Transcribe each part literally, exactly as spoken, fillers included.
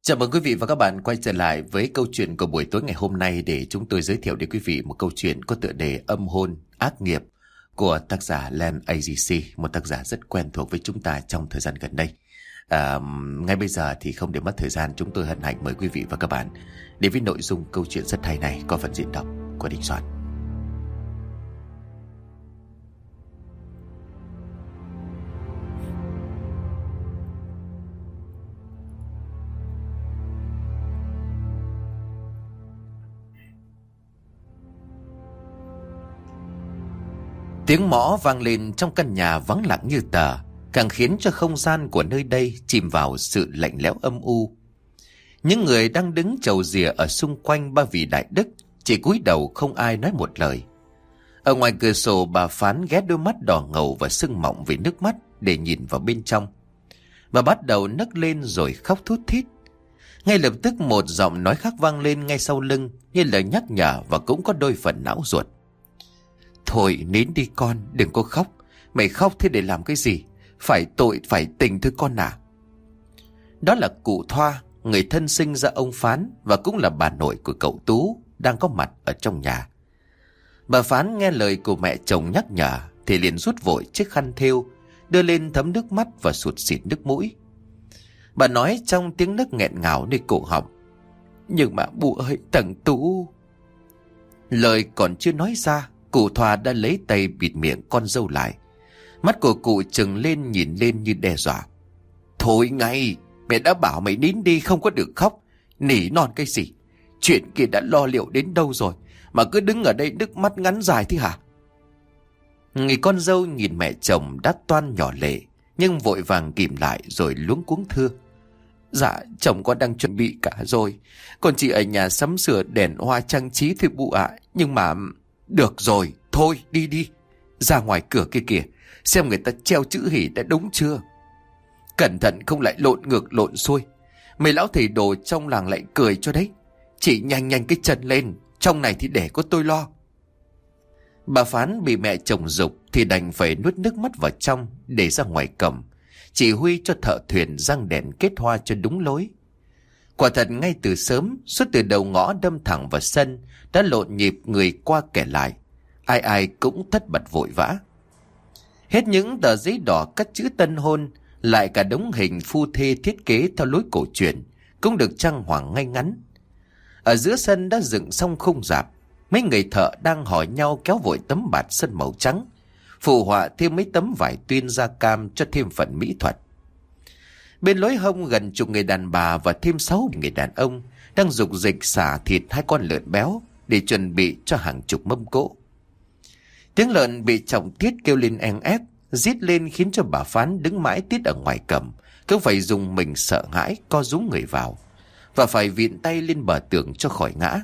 Chào mừng quý vị và các bạn quay trở lại với câu chuyện của buổi tối ngày hôm nay, để chúng tôi giới thiệu đến quý vị một câu chuyện có tựa đề Âm hồn ác nghiệp của tác giả Len a giê xê, một tác giả rất quen thuộc với chúng ta trong thời gian gần đây. À, ngay bây giờ thì không để mất thời gian, chúng tôi hân hạnh mời quý vị và các bạn đến với nội dung câu chuyện rất hay này qua phần diễn đọc của Đình Soạn. Tiếng mõ vang lên trong căn nhà vắng lặng như tờ, càng khiến cho không gian của nơi đây chìm vào sự lạnh lẽo âm u. Những người đang đứng chầu rìa ở xung quanh ba vị đại đức chỉ cúi đầu, không ai nói một lời. Ở ngoài cửa sổ, bà Phán ghé đôi mắt đỏ ngầu và sưng mọng vì nước mắt để nhìn vào bên trong. Bà bắt đầu nấc lên rồi khóc thút thít. Ngay lập tức một giọng nói khác vang lên ngay sau lưng, như lời nhắc nhở và cũng có đôi phần não ruột. Thôi nín đi con, đừng có khóc. Mày khóc thế để làm cái gì? Phải tội phải tình thôi con à. Đó là cụ Thoa, người thân sinh ra ông Phán và cũng là bà nội của cậu Tú, đang có mặt ở trong nhà. Bà Phán nghe lời của mẹ chồng nhắc nhở thì liền rút vội chiếc khăn thêu, đưa lên thấm nước mắt và sụt sịt nước mũi. Bà nói trong tiếng nấc nghẹn ngào nơi cổ họng: Nhưng mà bố ơi, thằng Tú. Lời còn chưa nói ra, cụ Thoa đã lấy tay bịt miệng con dâu lại. Mắt của cụ trừng lên nhìn lên như đe dọa. Thôi ngay, mẹ đã bảo mày nín đi, không có được khóc. Nỉ non cái gì? Chuyện kia đã lo liệu đến đâu rồi mà cứ đứng ở đây nước mắt ngắn dài thế hả? Người con dâu nhìn mẹ chồng đã toan nhỏ lệ, nhưng vội vàng kìm lại rồi luống cuống thưa: Dạ, chồng con đang chuẩn bị cả rồi. Con chỉ ở nhà sắm sửa đèn hoa trang trí thôi bụ ạ. Nhưng mà... Được rồi, thôi đi đi. Ra ngoài cửa kia kìa, xem người ta treo chữ hỉ đã đúng chưa. Cẩn thận không lại lộn ngược lộn xuôi. Mấy lão thầy đồ trong làng lại cười cho đấy. Chị nhanh nhanh cái chân lên, trong này thì để có tôi lo. Bà Phán bị mẹ chồng giục thì đành phải nuốt nước mắt vào trong, để ra ngoài cổng chỉ huy cho thợ thuyền răng đèn kết hoa cho đúng lối. Quả thật ngay từ sớm, suốt từ đầu ngõ đâm thẳng vào sân đã lộn nhịp người qua kẻ lại, ai ai cũng thất bật vội vã. Hết những tờ giấy đỏ cắt chữ tân hôn, lại cả đống hình phu thê thiết kế theo lối cổ truyền cũng được trang hoàng ngay ngắn. Ở giữa sân đã dựng xong khung rạp, mấy người thợ đang hỏi nhau kéo vội tấm bạt sân màu trắng, phù họa thêm mấy tấm vải tuyên da cam cho thêm phần mỹ thuật. Bên lối hông gần chục người đàn bà và thêm sáu người đàn ông đang rục dịch xả thịt hai con lợn béo để chuẩn bị cho hàng chục mâm cỗ. Tiếng lợn bị trọng tiết kêu lên en ép, rít lên khiến cho bà Phán đứng mãi tít ở ngoài cổng cứ phải dùng mình sợ hãi co rúm người vào và phải vịn tay lên bờ tường cho khỏi ngã.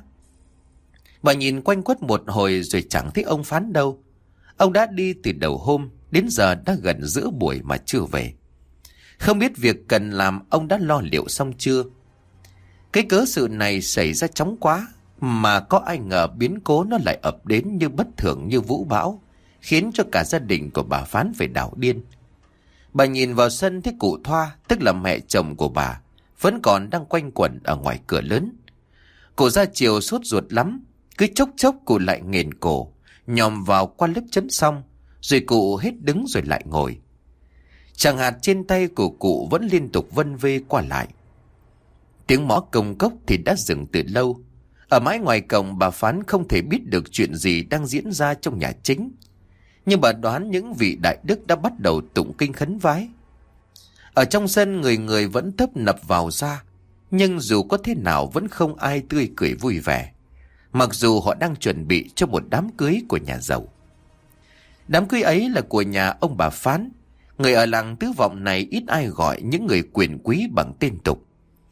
Bà nhìn quanh quất một hồi rồi chẳng thấy ông Phán đâu. Ông đã đi từ đầu hôm, đến giờ đã gần giữa buổi mà chưa về. Không biết việc cần làm ông đã lo liệu xong chưa. Cái cớ sự này xảy ra chóng quá, mà có ai ngờ biến cố nó lại ập đến như bất thường như vũ bão, khiến cho cả gia đình của bà Phán phải đảo điên. Bà nhìn vào sân thấy cụ Thoa, tức là mẹ chồng của bà, vẫn còn đang quanh quẩn ở ngoài cửa lớn. Cụ ra chiều sốt ruột lắm, cứ chốc chốc cụ lại nghền cổ, nhòm vào qua lớp chấn xong, rồi cụ hết đứng rồi lại ngồi. Chẳng hạt trên tay của cụ vẫn liên tục vân vê qua lại. Tiếng mõ công cốc thì đã dừng từ lâu. Ở mãi ngoài cổng, bà Phán không thể biết được chuyện gì đang diễn ra trong nhà chính, nhưng bà đoán những vị đại đức đã bắt đầu tụng kinh khấn vái. Ở trong sân người người vẫn tấp nập vào ra, nhưng dù có thế nào vẫn không ai tươi cười vui vẻ, mặc dù họ đang chuẩn bị cho một đám cưới của nhà giàu. Đám cưới ấy là của nhà ông bà Phán. Người ở làng Tứ Vọng này ít ai gọi những người quyền quý bằng tên tục.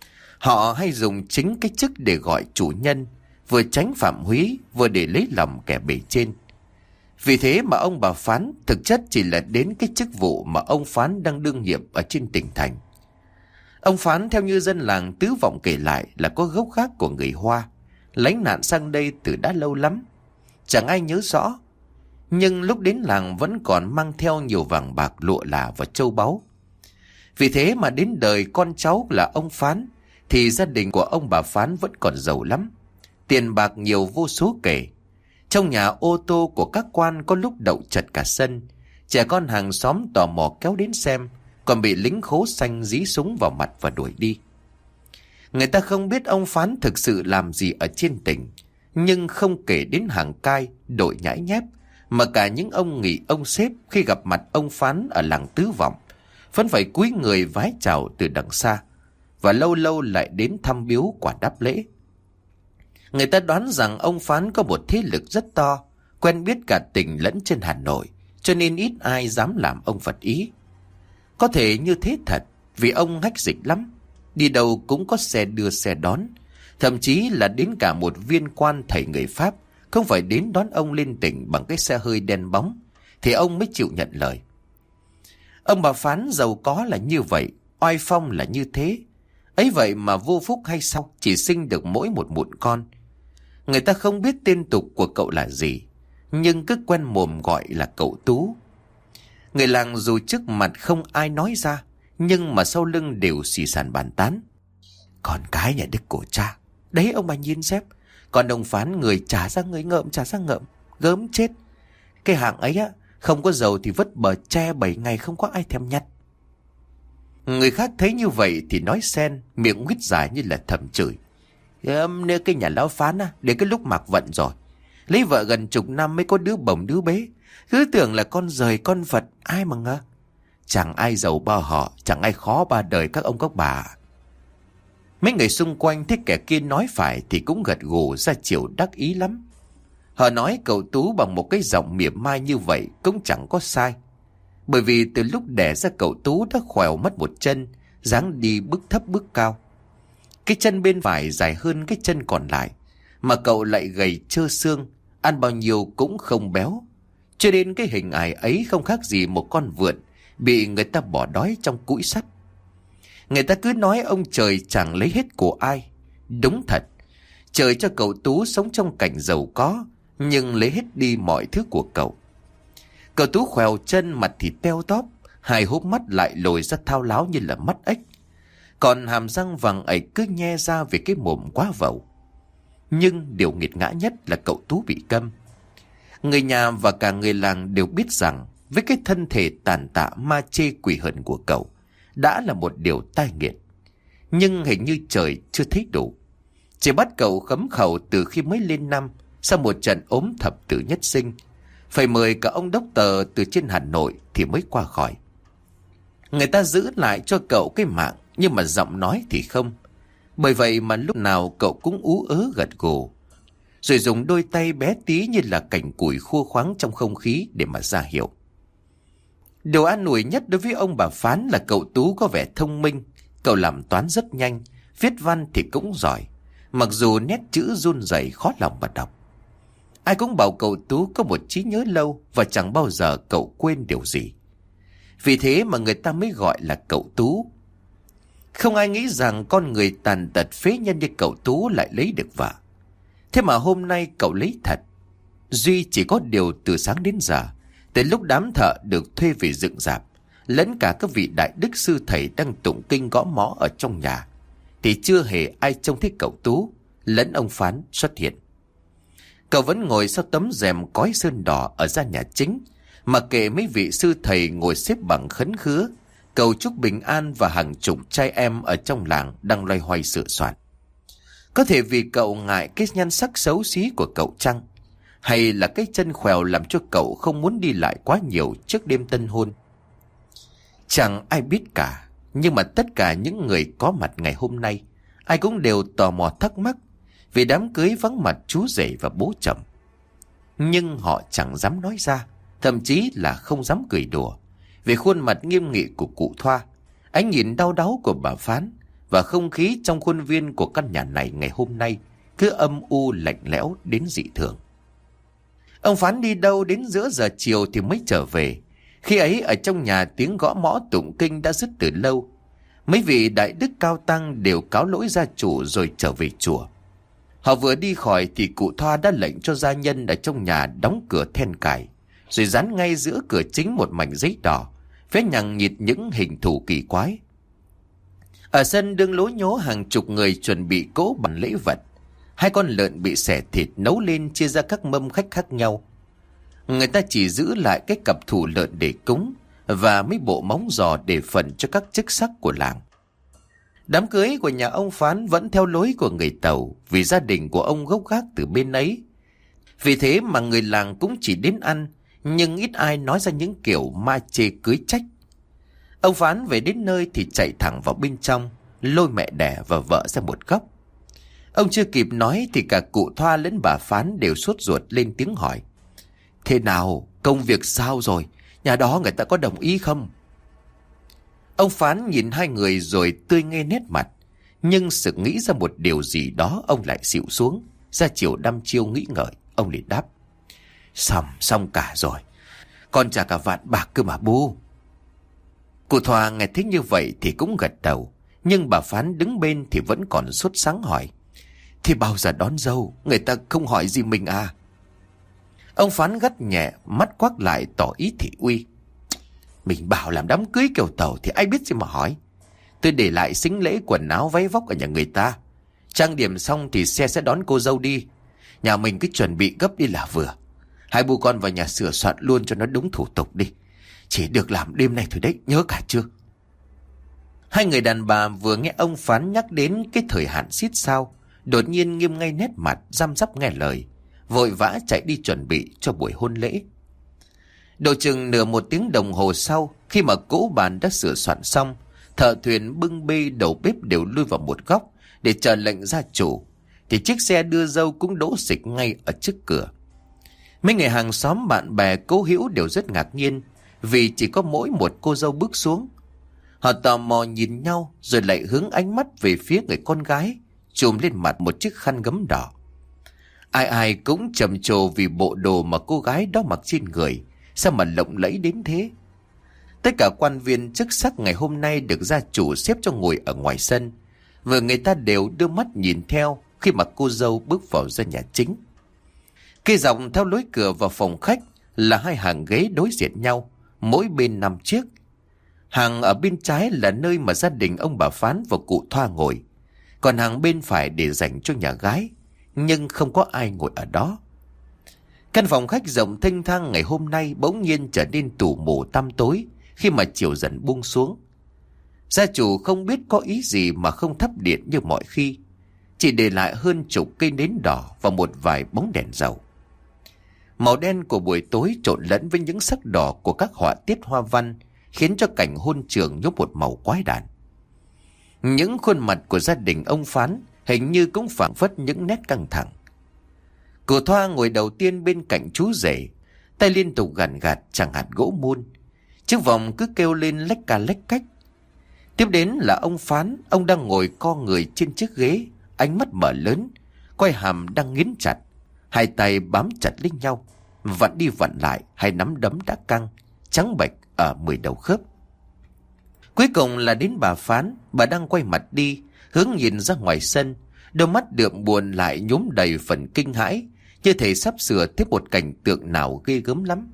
Họ hay dùng chính cái chức để gọi chủ nhân, vừa tránh phạm húy, vừa để lấy lòng kẻ bề trên. Vì thế mà ông bà Phán thực chất chỉ là đến cái chức vụ mà ông Phán đang đương nhiệm ở trên tỉnh thành. Ông Phán theo như dân làng Tứ Vọng kể lại là có gốc gác của người Hoa, lánh nạn sang đây từ đã lâu lắm. Chẳng ai nhớ rõ, nhưng lúc đến làng vẫn còn mang theo nhiều vàng bạc lụa là và châu báu. Vì thế mà đến đời con cháu là ông Phán thì gia đình của ông bà Phán vẫn còn giàu lắm. Tiền bạc nhiều vô số kể. Trong nhà ô tô của các quan có lúc đậu chật cả sân. Trẻ con hàng xóm tò mò kéo đến xem, còn bị lính khố xanh dí súng vào mặt và đuổi đi. Người ta không biết ông Phán thực sự làm gì ở trên tỉnh, nhưng không kể đến hàng cai, đội nhãi nhép, mà cả những ông nghị ông sếp khi gặp mặt ông Phán ở làng Tứ Vọng vẫn phải cúi người vái chào từ đằng xa, và lâu lâu lại đến thăm biếu quả đáp lễ. Người ta đoán rằng ông Phán có một thế lực rất to, quen biết cả tỉnh lẫn trên Hà Nội, cho nên ít ai dám làm ông phật ý. Có thể như thế thật, vì ông hách dịch lắm, đi đâu cũng có xe đưa xe đón, thậm chí là đến cả một viên quan thầy người Pháp không phải đến đón ông lên tỉnh bằng cái xe hơi đen bóng, thì ông mới chịu nhận lời. Ông bà Phán giàu có là như vậy, oai phong là như thế. Ấy vậy mà vô phúc hay sao, chỉ sinh được mỗi một mụn con. Người ta không biết tên tục của cậu là gì, nhưng cứ quen mồm gọi là cậu Tú. Người làng dù trước mặt không ai nói ra, nhưng mà sau lưng đều xì xàn bàn tán. Con cái nhà Đức của cha, đấy ông bà nhìn xem. Còn ông Phán người trả ra người ngợm, trả ra ngợm, gớm chết. Cái hạng ấy á, không có dầu thì vứt bờ tre bảy ngày không có ai thèm nhặt. Người khác thấy như vậy thì nói xen, miệng huýt dài như là thầm chửi. Nếu cái nhà lão Phán á, để cái lúc mặc vận rồi. Lấy vợ gần chục năm mới có đứa bồng đứa bế. Cứ tưởng là con rời con vật, ai mà ngờ. Chẳng ai giàu ba họ, chẳng ai khó ba đời các ông các bà. Mấy người xung quanh thấy kẻ kia nói phải thì cũng gật gù ra chiều đắc ý lắm. Họ nói cậu Tú bằng một cái giọng mỉa mai như vậy cũng chẳng có sai. Bởi vì từ lúc đẻ ra cậu Tú đã khỏeo mất một chân, dáng đi bước thấp bước cao. Cái chân bên phải dài hơn cái chân còn lại, mà cậu lại gầy trơ xương, ăn bao nhiêu cũng không béo. Cho nên cái hình hài ấy không khác gì một con vượn bị người ta bỏ đói trong cũi sắt. Người ta cứ nói ông trời chẳng lấy hết của ai. Đúng thật, trời cho cậu Tú sống trong cảnh giàu có, nhưng lấy hết đi mọi thứ của cậu. Cậu Tú khèo chân, mặt thì teo tóp, hai hốc mắt lại lồi ra thao láo như là mắt ếch. Còn hàm răng vàng ấy cứ nhe ra vì cái mồm quá vẩu. Nhưng điều nghiệt ngã nhất là cậu Tú bị câm. Người nhà và cả người làng đều biết rằng với cái thân thể tàn tạ ma chê quỷ hận của cậu đã là một điều tai nghiệt. Nhưng hình như trời chưa thấy đủ, chỉ bắt cậu khấm khẩu từ khi mới lên năm, sau một trận ốm thập tử nhất sinh, phải mời cả ông đốc tờ từ trên Hà Nội thì mới qua khỏi. Người ta giữ lại cho cậu cái mạng, nhưng mà giọng nói thì không. Bởi vậy mà lúc nào cậu cũng ú ớ gật gù, rồi dùng đôi tay bé tí như là cành củi khua khoáng trong không khí để mà ra hiệu. Điều an ủi nhất đối với ông bà Phán là cậu Tú có vẻ thông minh. Cậu làm toán rất nhanh, viết văn thì cũng giỏi, mặc dù nét chữ run rẩy khó lòng mà đọc. Ai cũng bảo cậu Tú có một trí nhớ lâu và chẳng bao giờ cậu quên điều gì. Vì thế mà người ta mới gọi là cậu Tú. Không ai nghĩ rằng con người tàn tật phế nhân như cậu Tú lại lấy được vợ. Thế mà hôm nay cậu lấy thật. Duy chỉ có điều từ sáng đến giờ, tới lúc đám thợ được thuê về dựng rạp, lẫn cả các vị đại đức sư thầy đang tụng kinh gõ mõ ở trong nhà, thì chưa hề ai trông thấy cậu Tú lẫn ông Phán xuất hiện. Cậu vẫn ngồi sau tấm rèm cói sơn đỏ ở gian nhà chính, mà kệ mấy vị sư thầy ngồi xếp bằng khấn khứa, cầu chúc bình an, và hàng chục trai em ở trong làng đang loay hoay sửa soạn. Có thể vì cậu ngại cái nhan sắc xấu xí của cậu chăng? Hay là cái chân khèo làm cho cậu không muốn đi lại quá nhiều trước đêm tân hôn? Chẳng ai biết cả, nhưng mà tất cả những người có mặt ngày hôm nay, ai cũng đều tò mò thắc mắc vì đám cưới vắng mặt chú rể và bố chồng. Nhưng họ chẳng dám nói ra, thậm chí là không dám cười đùa, về khuôn mặt nghiêm nghị của cụ Thoa, ánh nhìn đau đáu của bà Phán, và không khí trong khuôn viên của căn nhà này ngày hôm nay cứ âm u lạnh lẽo đến dị thường. Ông Phán đi đâu đến giữa giờ chiều thì mới trở về. Khi ấy ở trong nhà tiếng gõ mõ tụng kinh đã dứt từ lâu. Mấy vị đại đức cao tăng đều cáo lỗi gia chủ rồi trở về chùa. Họ vừa đi khỏi thì cụ Thoa đã lệnh cho gia nhân ở trong nhà đóng cửa then cài, rồi dán ngay giữa cửa chính một mảnh giấy đỏ vẽ nhằng nhịt những hình thù kỳ quái. Ở sân đương lố nhố hàng chục người chuẩn bị cỗ bằng lễ vật. Hai con lợn bị xẻ thịt nấu lên chia ra các mâm khách khác nhau. Người ta chỉ giữ lại cái cặp thủ lợn để cúng và mấy bộ móng giò để phần cho các chức sắc của làng. Đám cưới của nhà ông Phán vẫn theo lối của người Tàu vì gia đình của ông gốc gác từ bên ấy. Vì thế mà người làng cũng chỉ đến ăn, nhưng ít ai nói ra những kiểu ma chê cưới trách. Ông Phán về đến nơi thì chạy thẳng vào bên trong, lôi mẹ đẻ và vợ ra một góc. Ông chưa kịp nói thì cả cụ Thoa lẫn bà Phán đều sốt ruột lên tiếng hỏi: "Thế nào, công việc sao rồi? Nhà đó người ta có đồng ý không?" Ông Phán nhìn hai người rồi tươi nghe nét mặt, nhưng sực nghĩ ra một điều gì đó, ông lại xịu xuống, ra chiều đăm chiêu nghĩ ngợi. Ông liền đáp: "Xong, xong cả rồi. Còn trả cả vạn bạc cơ mà bu." Cụ Thoa nghe thấy như vậy thì cũng gật đầu, nhưng bà Phán đứng bên thì vẫn còn sốt sắng hỏi: "Thì bao giờ đón dâu, người ta không hỏi gì mình à?" Ông Phán gắt nhẹ, mắt quắc lại tỏ ý thị uy: "Mình bảo làm đám cưới kiểu Tàu thì ai biết gì mà hỏi. Tôi để lại sính lễ quần áo váy vóc ở nhà người ta. Trang điểm xong thì xe sẽ đón cô dâu đi. Nhà mình cứ chuẩn bị gấp đi là vừa. Hai bố con vào nhà sửa soạn luôn cho nó đúng thủ tục đi. Chỉ được làm đêm nay thôi đấy, nhớ cả chưa?" Hai người đàn bà vừa nghe ông Phán nhắc đến cái thời hạn xít sao, đột nhiên nghiêm ngay nét mặt, răm rắp nghe lời, vội vã chạy đi chuẩn bị cho buổi hôn lễ. Độ chừng nửa một tiếng đồng hồ sau, khi mà cỗ bàn đã sửa soạn xong, thợ thuyền bưng bê đầu bếp đều lui vào một góc để chờ lệnh gia chủ, thì chiếc xe đưa dâu cũng đỗ xịch ngay ở trước cửa. Mấy người hàng xóm bạn bè cố hữu đều rất ngạc nhiên vì chỉ có mỗi một cô dâu bước xuống. Họ tò mò nhìn nhau rồi lại hướng ánh mắt về phía người con gái trùm lên mặt một chiếc khăn gấm đỏ. Ai ai cũng trầm trồ vì bộ đồ mà cô gái đó mặc trên người sao mà lộng lẫy đến thế. Tất cả quan viên chức sắc ngày hôm nay được gia chủ xếp cho ngồi ở ngoài sân, và người ta đều đưa mắt nhìn theo khi mà cô dâu bước vào ra nhà chính. Cây dọc theo lối cửa vào phòng khách là hai hàng ghế đối diện nhau, mỗi bên năm chiếc. Hàng ở bên trái là nơi mà gia đình ông bà Phán và cụ Thoa ngồi, còn hàng bên phải để dành cho nhà gái, nhưng không có ai ngồi ở đó. Căn phòng khách rộng thênh thang ngày hôm nay bỗng nhiên trở nên tù mù tăm tối khi mà chiều dần buông xuống. Gia chủ không biết có ý gì mà không thắp điện như mọi khi, chỉ để lại hơn chục cây nến đỏ và một vài bóng đèn dầu. Màu đen của buổi tối trộn lẫn với những sắc đỏ của các họa tiết hoa văn khiến cho cảnh hôn trường nhốp một màu quái đản. Những khuôn mặt của gia đình ông Phán hình như cũng phảng phất những nét căng thẳng. Cụ Thoa ngồi đầu tiên bên cạnh chú rể, tay liên tục gằn gạt chẳng hạt gỗ mun. Chiếc vòng cứ kêu lên lách ca lách cách. Tiếp đến là ông Phán, ông đang ngồi co người trên chiếc ghế, ánh mắt mở lớn, quai hàm đang nghiến chặt, hai tay bám chặt lên nhau, vặn đi vặn lại, hai nắm đấm đã căng, trắng bệch ở mười đầu khớp. Cuối cùng là đến bà Phán, bà đang quay mặt đi, hướng nhìn ra ngoài sân, đôi mắt đượm buồn lại nhúm đầy phần kinh hãi, như thể sắp sửa tiếp một cảnh tượng nào ghê gớm lắm.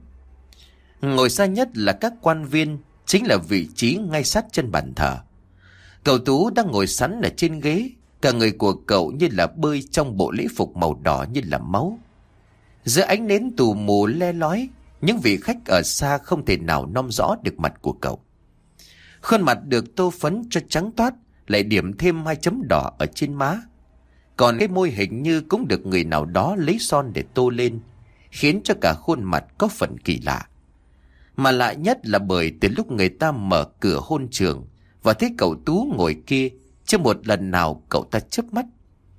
Ngồi xa nhất là các quan viên, chính là vị trí ngay sát chân bàn thờ. Cậu Tú đang ngồi sẵn ở trên ghế, cả người của cậu như là bơi trong bộ lễ phục màu đỏ như là máu. Giữa ánh nến tù mù le lói, những vị khách ở xa không thể nào nom rõ được mặt của cậu. Khuôn mặt được tô phấn cho trắng toát, lại điểm thêm hai chấm đỏ ở trên má. Còn cái môi hình như cũng được người nào đó lấy son để tô lên, khiến cho cả khuôn mặt có phần kỳ lạ. Mà lạ nhất là bởi từ lúc người ta mở cửa hôn trường và thấy cậu Tú ngồi kia, chưa một lần nào cậu ta chớp mắt.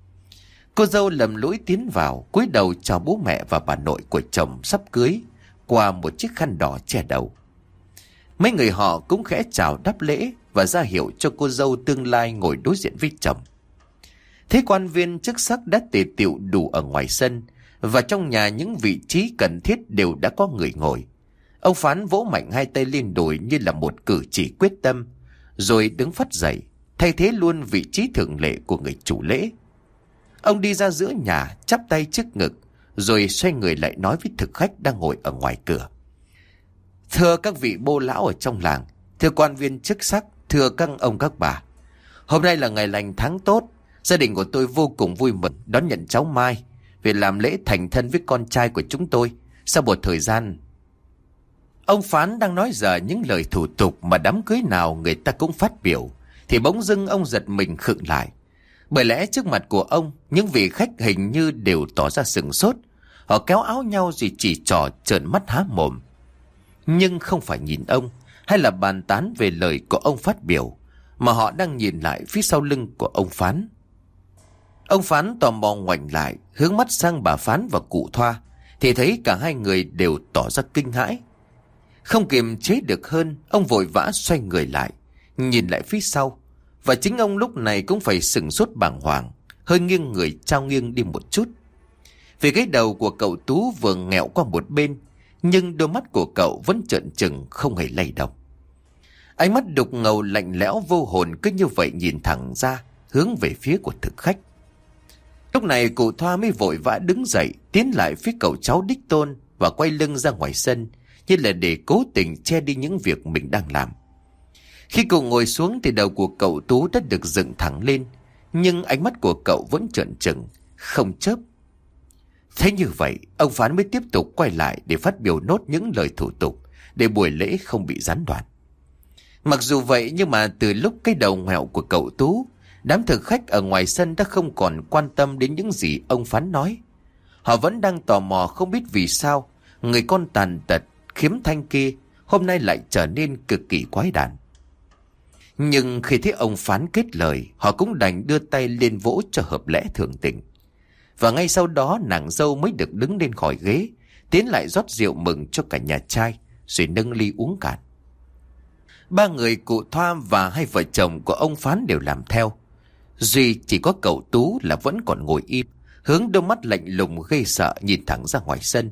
Cô dâu lầm lũi tiến vào, cúi đầu chào bố mẹ và bà nội của chồng sắp cưới qua một chiếc khăn đỏ che đầu. Mấy người họ cũng khẽ chào đáp lễ và ra hiệu cho cô dâu tương lai ngồi đối diện với chồng. Thế quan viên chức sắc đã tề tựu đủ ở ngoài sân, và trong nhà những vị trí cần thiết đều đã có người ngồi. Ông Phán vỗ mạnh hai tay lên đùi như là một cử chỉ quyết tâm, rồi đứng phắt dậy, thay thế luôn vị trí thường lệ của người chủ lễ. Ông đi ra giữa nhà, chắp tay trước ngực, rồi xoay người lại nói với thực khách đang ngồi ở ngoài cửa. Thưa các vị bô lão ở trong làng, thưa quan viên chức sắc, thưa các ông các bà, Hôm nay là ngày lành tháng tốt. Gia đình của tôi vô cùng vui mừng đón nhận cháu Mai về làm lễ thành thân với con trai của chúng tôi. Sau một thời gian... Ông Phán đang nói dở những lời thủ tục mà đám cưới nào người ta cũng phát biểu, thì bỗng dưng ông giật mình khựng lại. Bởi lẽ trước mặt của ông, những vị khách hình như đều tỏ ra sửng sốt. Họ kéo áo nhau rồi chỉ trỏ trợn mắt há mồm. Nhưng không phải nhìn ông hay là bàn tán về lời của ông phát biểu, mà họ đang nhìn lại phía sau lưng của ông Phán. Ông Phán tò mò ngoảnh lại, hướng mắt sang bà Phán và cụ Thoa, thì thấy cả hai người đều tỏ ra kinh hãi. Không kiềm chế được hơn, ông vội vã xoay người lại, nhìn lại phía sau. Và chính ông lúc này cũng phải sửng sốt bàng hoàng, hơi nghiêng người trao nghiêng đi một chút. Vì cái đầu của cậu Tú vừa nghẹo qua một bên, nhưng đôi mắt của cậu vẫn trợn trừng không hề lay động. Ánh mắt đục ngầu lạnh lẽo vô hồn cứ như vậy nhìn thẳng ra, hướng về phía của thực khách. Lúc này cụ Thoa mới vội vã đứng dậy, tiến lại phía cậu cháu đích tôn và quay lưng ra ngoài sân, như là để cố tình che đi những việc mình đang làm. Khi cậu ngồi xuống thì đầu của cậu Tú đã được dựng thẳng lên, nhưng ánh mắt của cậu vẫn trợn trừng, không chớp. Thế như vậy, ông Phán mới tiếp tục quay lại để phát biểu nốt những lời thủ tục, để buổi lễ không bị gián đoạn. Mặc dù vậy nhưng mà từ lúc cái đầu ngoẹo của cậu Tú, đám thực khách ở ngoài sân đã không còn quan tâm đến những gì ông Phán nói. Họ vẫn đang tò mò không biết vì sao người con tàn tật, khiếm thanh kia hôm nay lại trở nên cực kỳ quái đản. Nhưng khi thấy ông Phán kết lời, họ cũng đành đưa tay lên vỗ cho hợp lẽ thường tình. Và ngay sau đó nàng dâu mới được đứng lên khỏi ghế, tiến lại rót rượu mừng cho cả nhà trai, rồi nâng ly uống cạn. Ba người cụ Thoa và hai vợ chồng của ông Phán đều làm theo. Duy chỉ có cậu Tú là vẫn còn ngồi im, hướng đôi mắt lạnh lùng ghê sợ nhìn thẳng ra ngoài sân.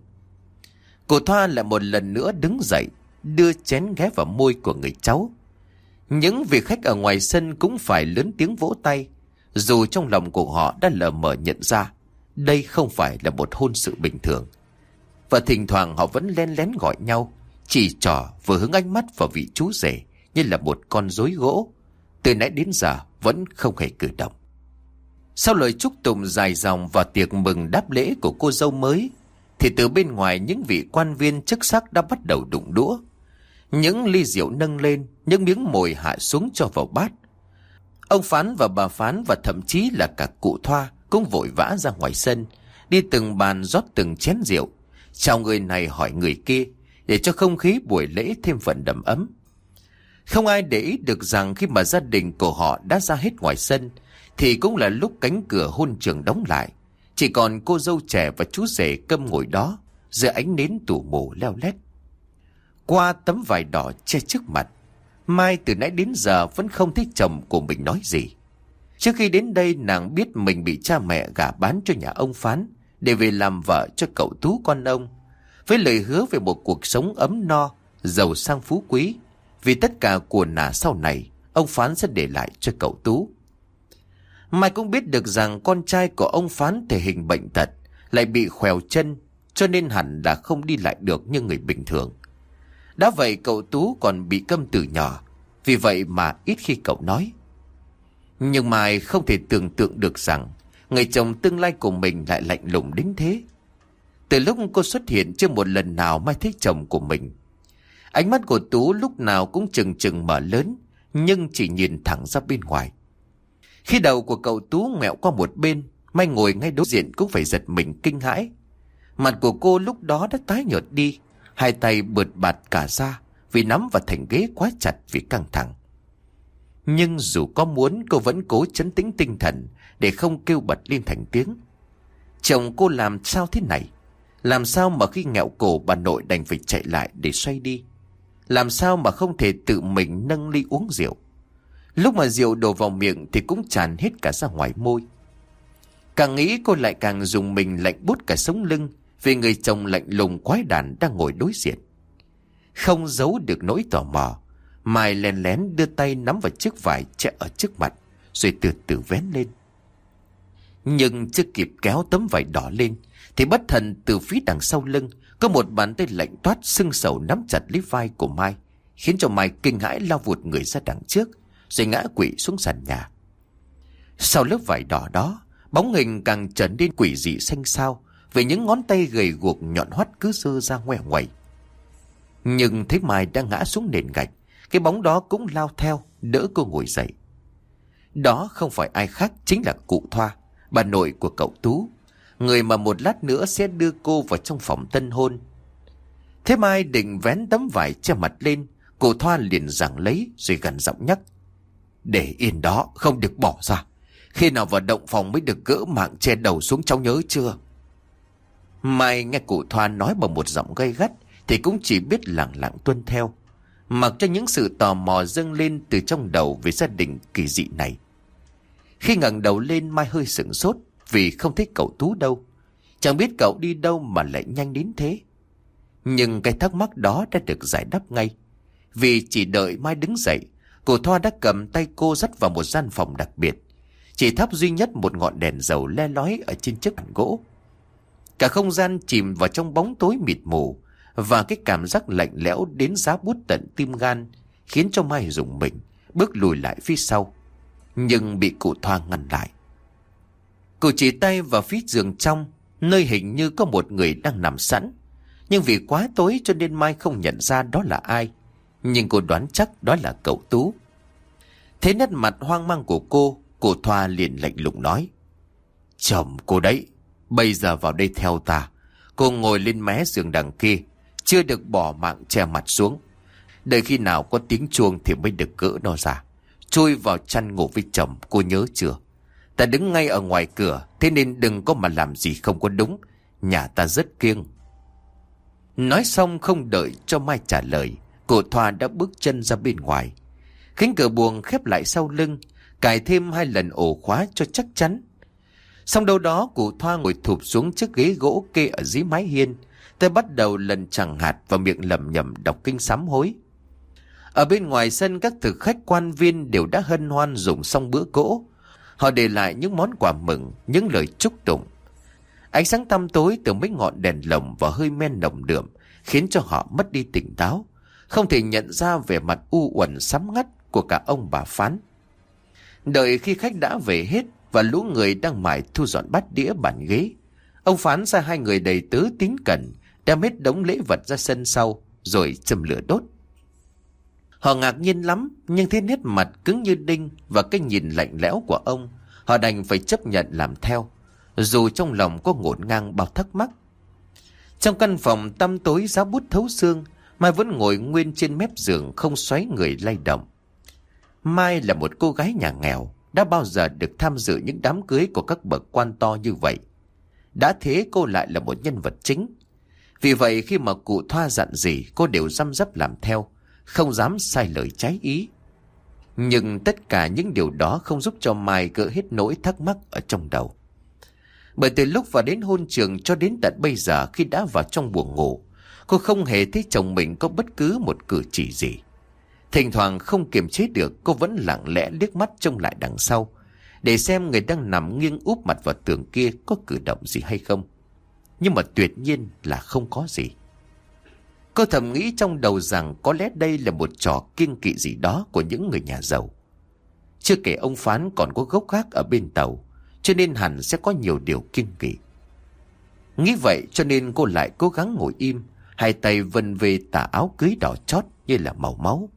Cụ Thoa lại một lần nữa đứng dậy, đưa chén ghé vào môi của người cháu. Những vị khách ở ngoài sân cũng phải lớn tiếng vỗ tay, dù trong lòng của họ đã lờ mờ nhận ra đây không phải là một hôn sự bình thường. Và thỉnh thoảng họ vẫn len lén gọi nhau, chỉ trỏ vừa hướng ánh mắt vào vị chú rể như là một con rối gỗ, từ nãy đến giờ vẫn không hề cử động. Sau lời chúc tụng dài dòng và tiệc mừng đáp lễ của cô dâu mới, thì từ bên ngoài những vị quan viên chức sắc đã bắt đầu đụng đũa. Những ly rượu nâng lên, những miếng mồi hạ xuống cho vào bát. Ông Phán và bà Phán và thậm chí là cả cụ Thoa cũng vội vã ra ngoài sân, đi từng bàn rót từng chén rượu, chào người này hỏi người kia, để cho không khí buổi lễ thêm phần đầm ấm. Không ai để ý được rằng khi mà gia đình của họ đã ra hết ngoài sân, thì cũng là lúc cánh cửa hôn trường đóng lại. Chỉ còn cô dâu trẻ và chú rể câm ngồi đó, giữa ánh nến tù mù leo lét. Qua tấm vải đỏ che trước mặt, Mai từ nãy đến giờ vẫn không thấy chồng của mình nói gì. Trước khi đến đây, nàng biết mình bị cha mẹ gả bán cho nhà ông Phán để về làm vợ cho cậu Tú con ông, với lời hứa về một cuộc sống ấm no, giàu sang phú quý, vì tất cả của nà sau này ông Phán sẽ để lại cho cậu Tú. Mai cũng biết được rằng con trai của ông Phán thể hình bệnh tật, lại bị khèo chân, cho nên hẳn là không đi lại được như người bình thường. Đã vậy cậu Tú còn bị câm từ nhỏ, vì vậy mà ít khi cậu nói. Nhưng Mai không thể tưởng tượng được rằng người chồng tương lai của mình lại lạnh lùng đến thế. Từ lúc cô xuất hiện chưa một lần nào Mai thấy chồng của mình. Ánh mắt của Tú lúc nào cũng trừng trừng mở lớn, nhưng chỉ nhìn thẳng ra bên ngoài. Khi đầu của cậu Tú mẹo qua một bên, Mai ngồi ngay đối diện cũng phải giật mình kinh hãi. Mặt của cô lúc đó đã tái nhợt đi, hai tay bượt bạt cả ra vì nắm vào thành ghế quá chặt vì căng thẳng. Nhưng dù có muốn, cô vẫn cố trấn tĩnh tinh thần để không kêu bật lên thành tiếng. Chồng cô làm sao thế này? Làm sao mà khi nghẹo cổ bà nội đành phải chạy lại để xoay đi? Làm sao mà không thể tự mình nâng ly uống rượu? Lúc mà rượu đổ vào miệng thì cũng tràn hết cả ra ngoài môi. Càng nghĩ cô lại càng dùng mình lạnh buốt cả sống lưng vì người chồng lạnh lùng quái đản đang ngồi đối diện. Không giấu được nỗi tò mò, Mai lén lén đưa tay nắm vào chiếc vải che ở trước mặt, rồi từ từ vén lên. Nhưng chưa kịp kéo tấm vải đỏ lên, thì bất thần từ phía đằng sau lưng có một bàn tay lạnh toát sưng sầu nắm chặt lấy vai của Mai, khiến cho Mai kinh hãi lao vụt người ra đằng trước, rồi ngã quỵ xuống sàn nhà. Sau lớp vải đỏ đó, bóng hình càng trở nên quỷ dị xanh xao, vì những ngón tay gầy guộc nhọn hoắt cứ giơ ra ngoe ngoẩy. Nhưng thấy Mai đang ngã xuống nền gạch, cái bóng đó cũng lao theo, đỡ cô ngồi dậy. Đó không phải ai khác, chính là cụ Thoa, bà nội của cậu Tú, người mà một lát nữa sẽ đưa cô vào trong phòng tân hôn. Thế Mai định vén tấm vải che mặt lên, cụ Thoa liền giằng lấy rồi gằn giọng nhắc: "Để yên đó, không được bỏ ra. Khi nào vào động phòng mới được gỡ mạng che đầu xuống, cháu nhớ chưa?" Mai nghe cụ Thoa nói bằng một giọng gay gắt thì cũng chỉ biết lặng lặng tuân theo, mặc cho những sự tò mò dâng lên từ trong đầu về gia đình kỳ dị này. Khi ngẩng đầu lên, Mai hơi sửng sốt vì không thấy cậu Tú đâu. Chẳng biết cậu đi đâu mà lại nhanh đến thế. Nhưng cái thắc mắc đó đã được giải đáp ngay, vì chỉ đợi Mai đứng dậy, cụ Thoa đã cầm tay cô dắt vào một gian phòng đặc biệt, chỉ thắp duy nhất một ngọn đèn dầu le lói ở trên chiếc bàn gỗ. Cả không gian chìm vào trong bóng tối mịt mù, và cái cảm giác lạnh lẽo đến giá buốt tận tim gan khiến cho Mai rùng mình, bước lùi lại phía sau, nhưng bị cụ Thoa ngăn lại. Cụ chỉ tay vào phía giường trong, nơi hình như có một người đang nằm sẵn, nhưng vì quá tối cho nên Mai không nhận ra đó là ai. Nhưng cô đoán chắc đó là cậu Tú. Thấy nét mặt hoang mang của cô, cụ Thoa liền lạnh lùng nói: "Chồng cô đấy, bây giờ vào đây theo ta. Cô ngồi lên mé giường đằng kia, chưa được bỏ mạng che mặt xuống. Đợi khi nào có tiếng chuông thì mới được gỡ nó ra. Chui vào chăn ngủ với chồng, cô nhớ chưa? Ta đứng ngay ở ngoài cửa, thế nên đừng có mà làm gì không có đúng. Nhà ta rất kiêng." Nói xong không đợi cho Mai trả lời, cụ Thoa đã bước chân ra bên ngoài. Cánh cửa buồng khép lại sau lưng, cài thêm hai lần ổ khóa cho chắc chắn. Xong đâu đó, cụ Thoa ngồi thụp xuống chiếc ghế gỗ kê ở dưới mái hiên, tay bắt đầu lần chẳng hạt vào miệng lẩm nhẩm đọc kinh sám hối. Ở bên ngoài sân, các thực khách quan viên đều đã hân hoan dùng xong bữa cỗ. Họ để lại những món quà mừng, những lời chúc tụng. Ánh sáng tăm tối từ mấy ngọn đèn lồng và hơi men nồng đượm khiến cho họ mất đi tỉnh táo, không thể nhận ra vẻ mặt u uẩn sám ngắt của cả ông bà Phán. Đợi khi khách đã về hết và lũ người đang mải thu dọn bát đĩa bàn ghế, ông Phán ra hai người đầy tớ tín cẩn đem hết đống lễ vật ra sân sau rồi châm lửa đốt. Họ ngạc nhiên lắm, nhưng thấy nét mặt cứng như đinh và cái nhìn lạnh lẽo của ông, họ đành phải chấp nhận làm theo, dù trong lòng có ngổn ngang bao thắc mắc. Trong căn phòng tăm tối giá bút thấu xương, Mai vẫn ngồi nguyên trên mép giường, không xoáy người lay động. Mai là một cô gái nhà nghèo, đã bao giờ được tham dự những đám cưới của các bậc quan to như vậy. Đã thế cô lại là một nhân vật chính. Vì vậy khi mà cụ Thoa dặn gì, cô đều răm rắp làm theo, không dám sai lời trái ý. Nhưng tất cả những điều đó không giúp cho Mai gỡ hết nỗi thắc mắc ở trong đầu. Bởi từ lúc vào đến hôn trường cho đến tận bây giờ, khi đã vào trong buồng ngủ, cô không hề thấy chồng mình có bất cứ một cử chỉ gì. Thỉnh thoảng không kiềm chế được, cô vẫn lặng lẽ liếc mắt trông lại đằng sau, để xem người đang nằm nghiêng úp mặt vào tường kia có cử động gì hay không. Nhưng mà tuyệt nhiên là không có gì. Cô thầm nghĩ trong đầu rằng có lẽ đây là một trò kiêng kỵ gì đó của những người nhà giàu. Chưa kể ông Phán còn có gốc gác ở bên tàu, cho nên hẳn sẽ có nhiều điều kiêng kỵ. Nghĩ vậy cho nên cô lại cố gắng ngồi im, hai tay vân về tà áo cưới đỏ chót như là màu máu.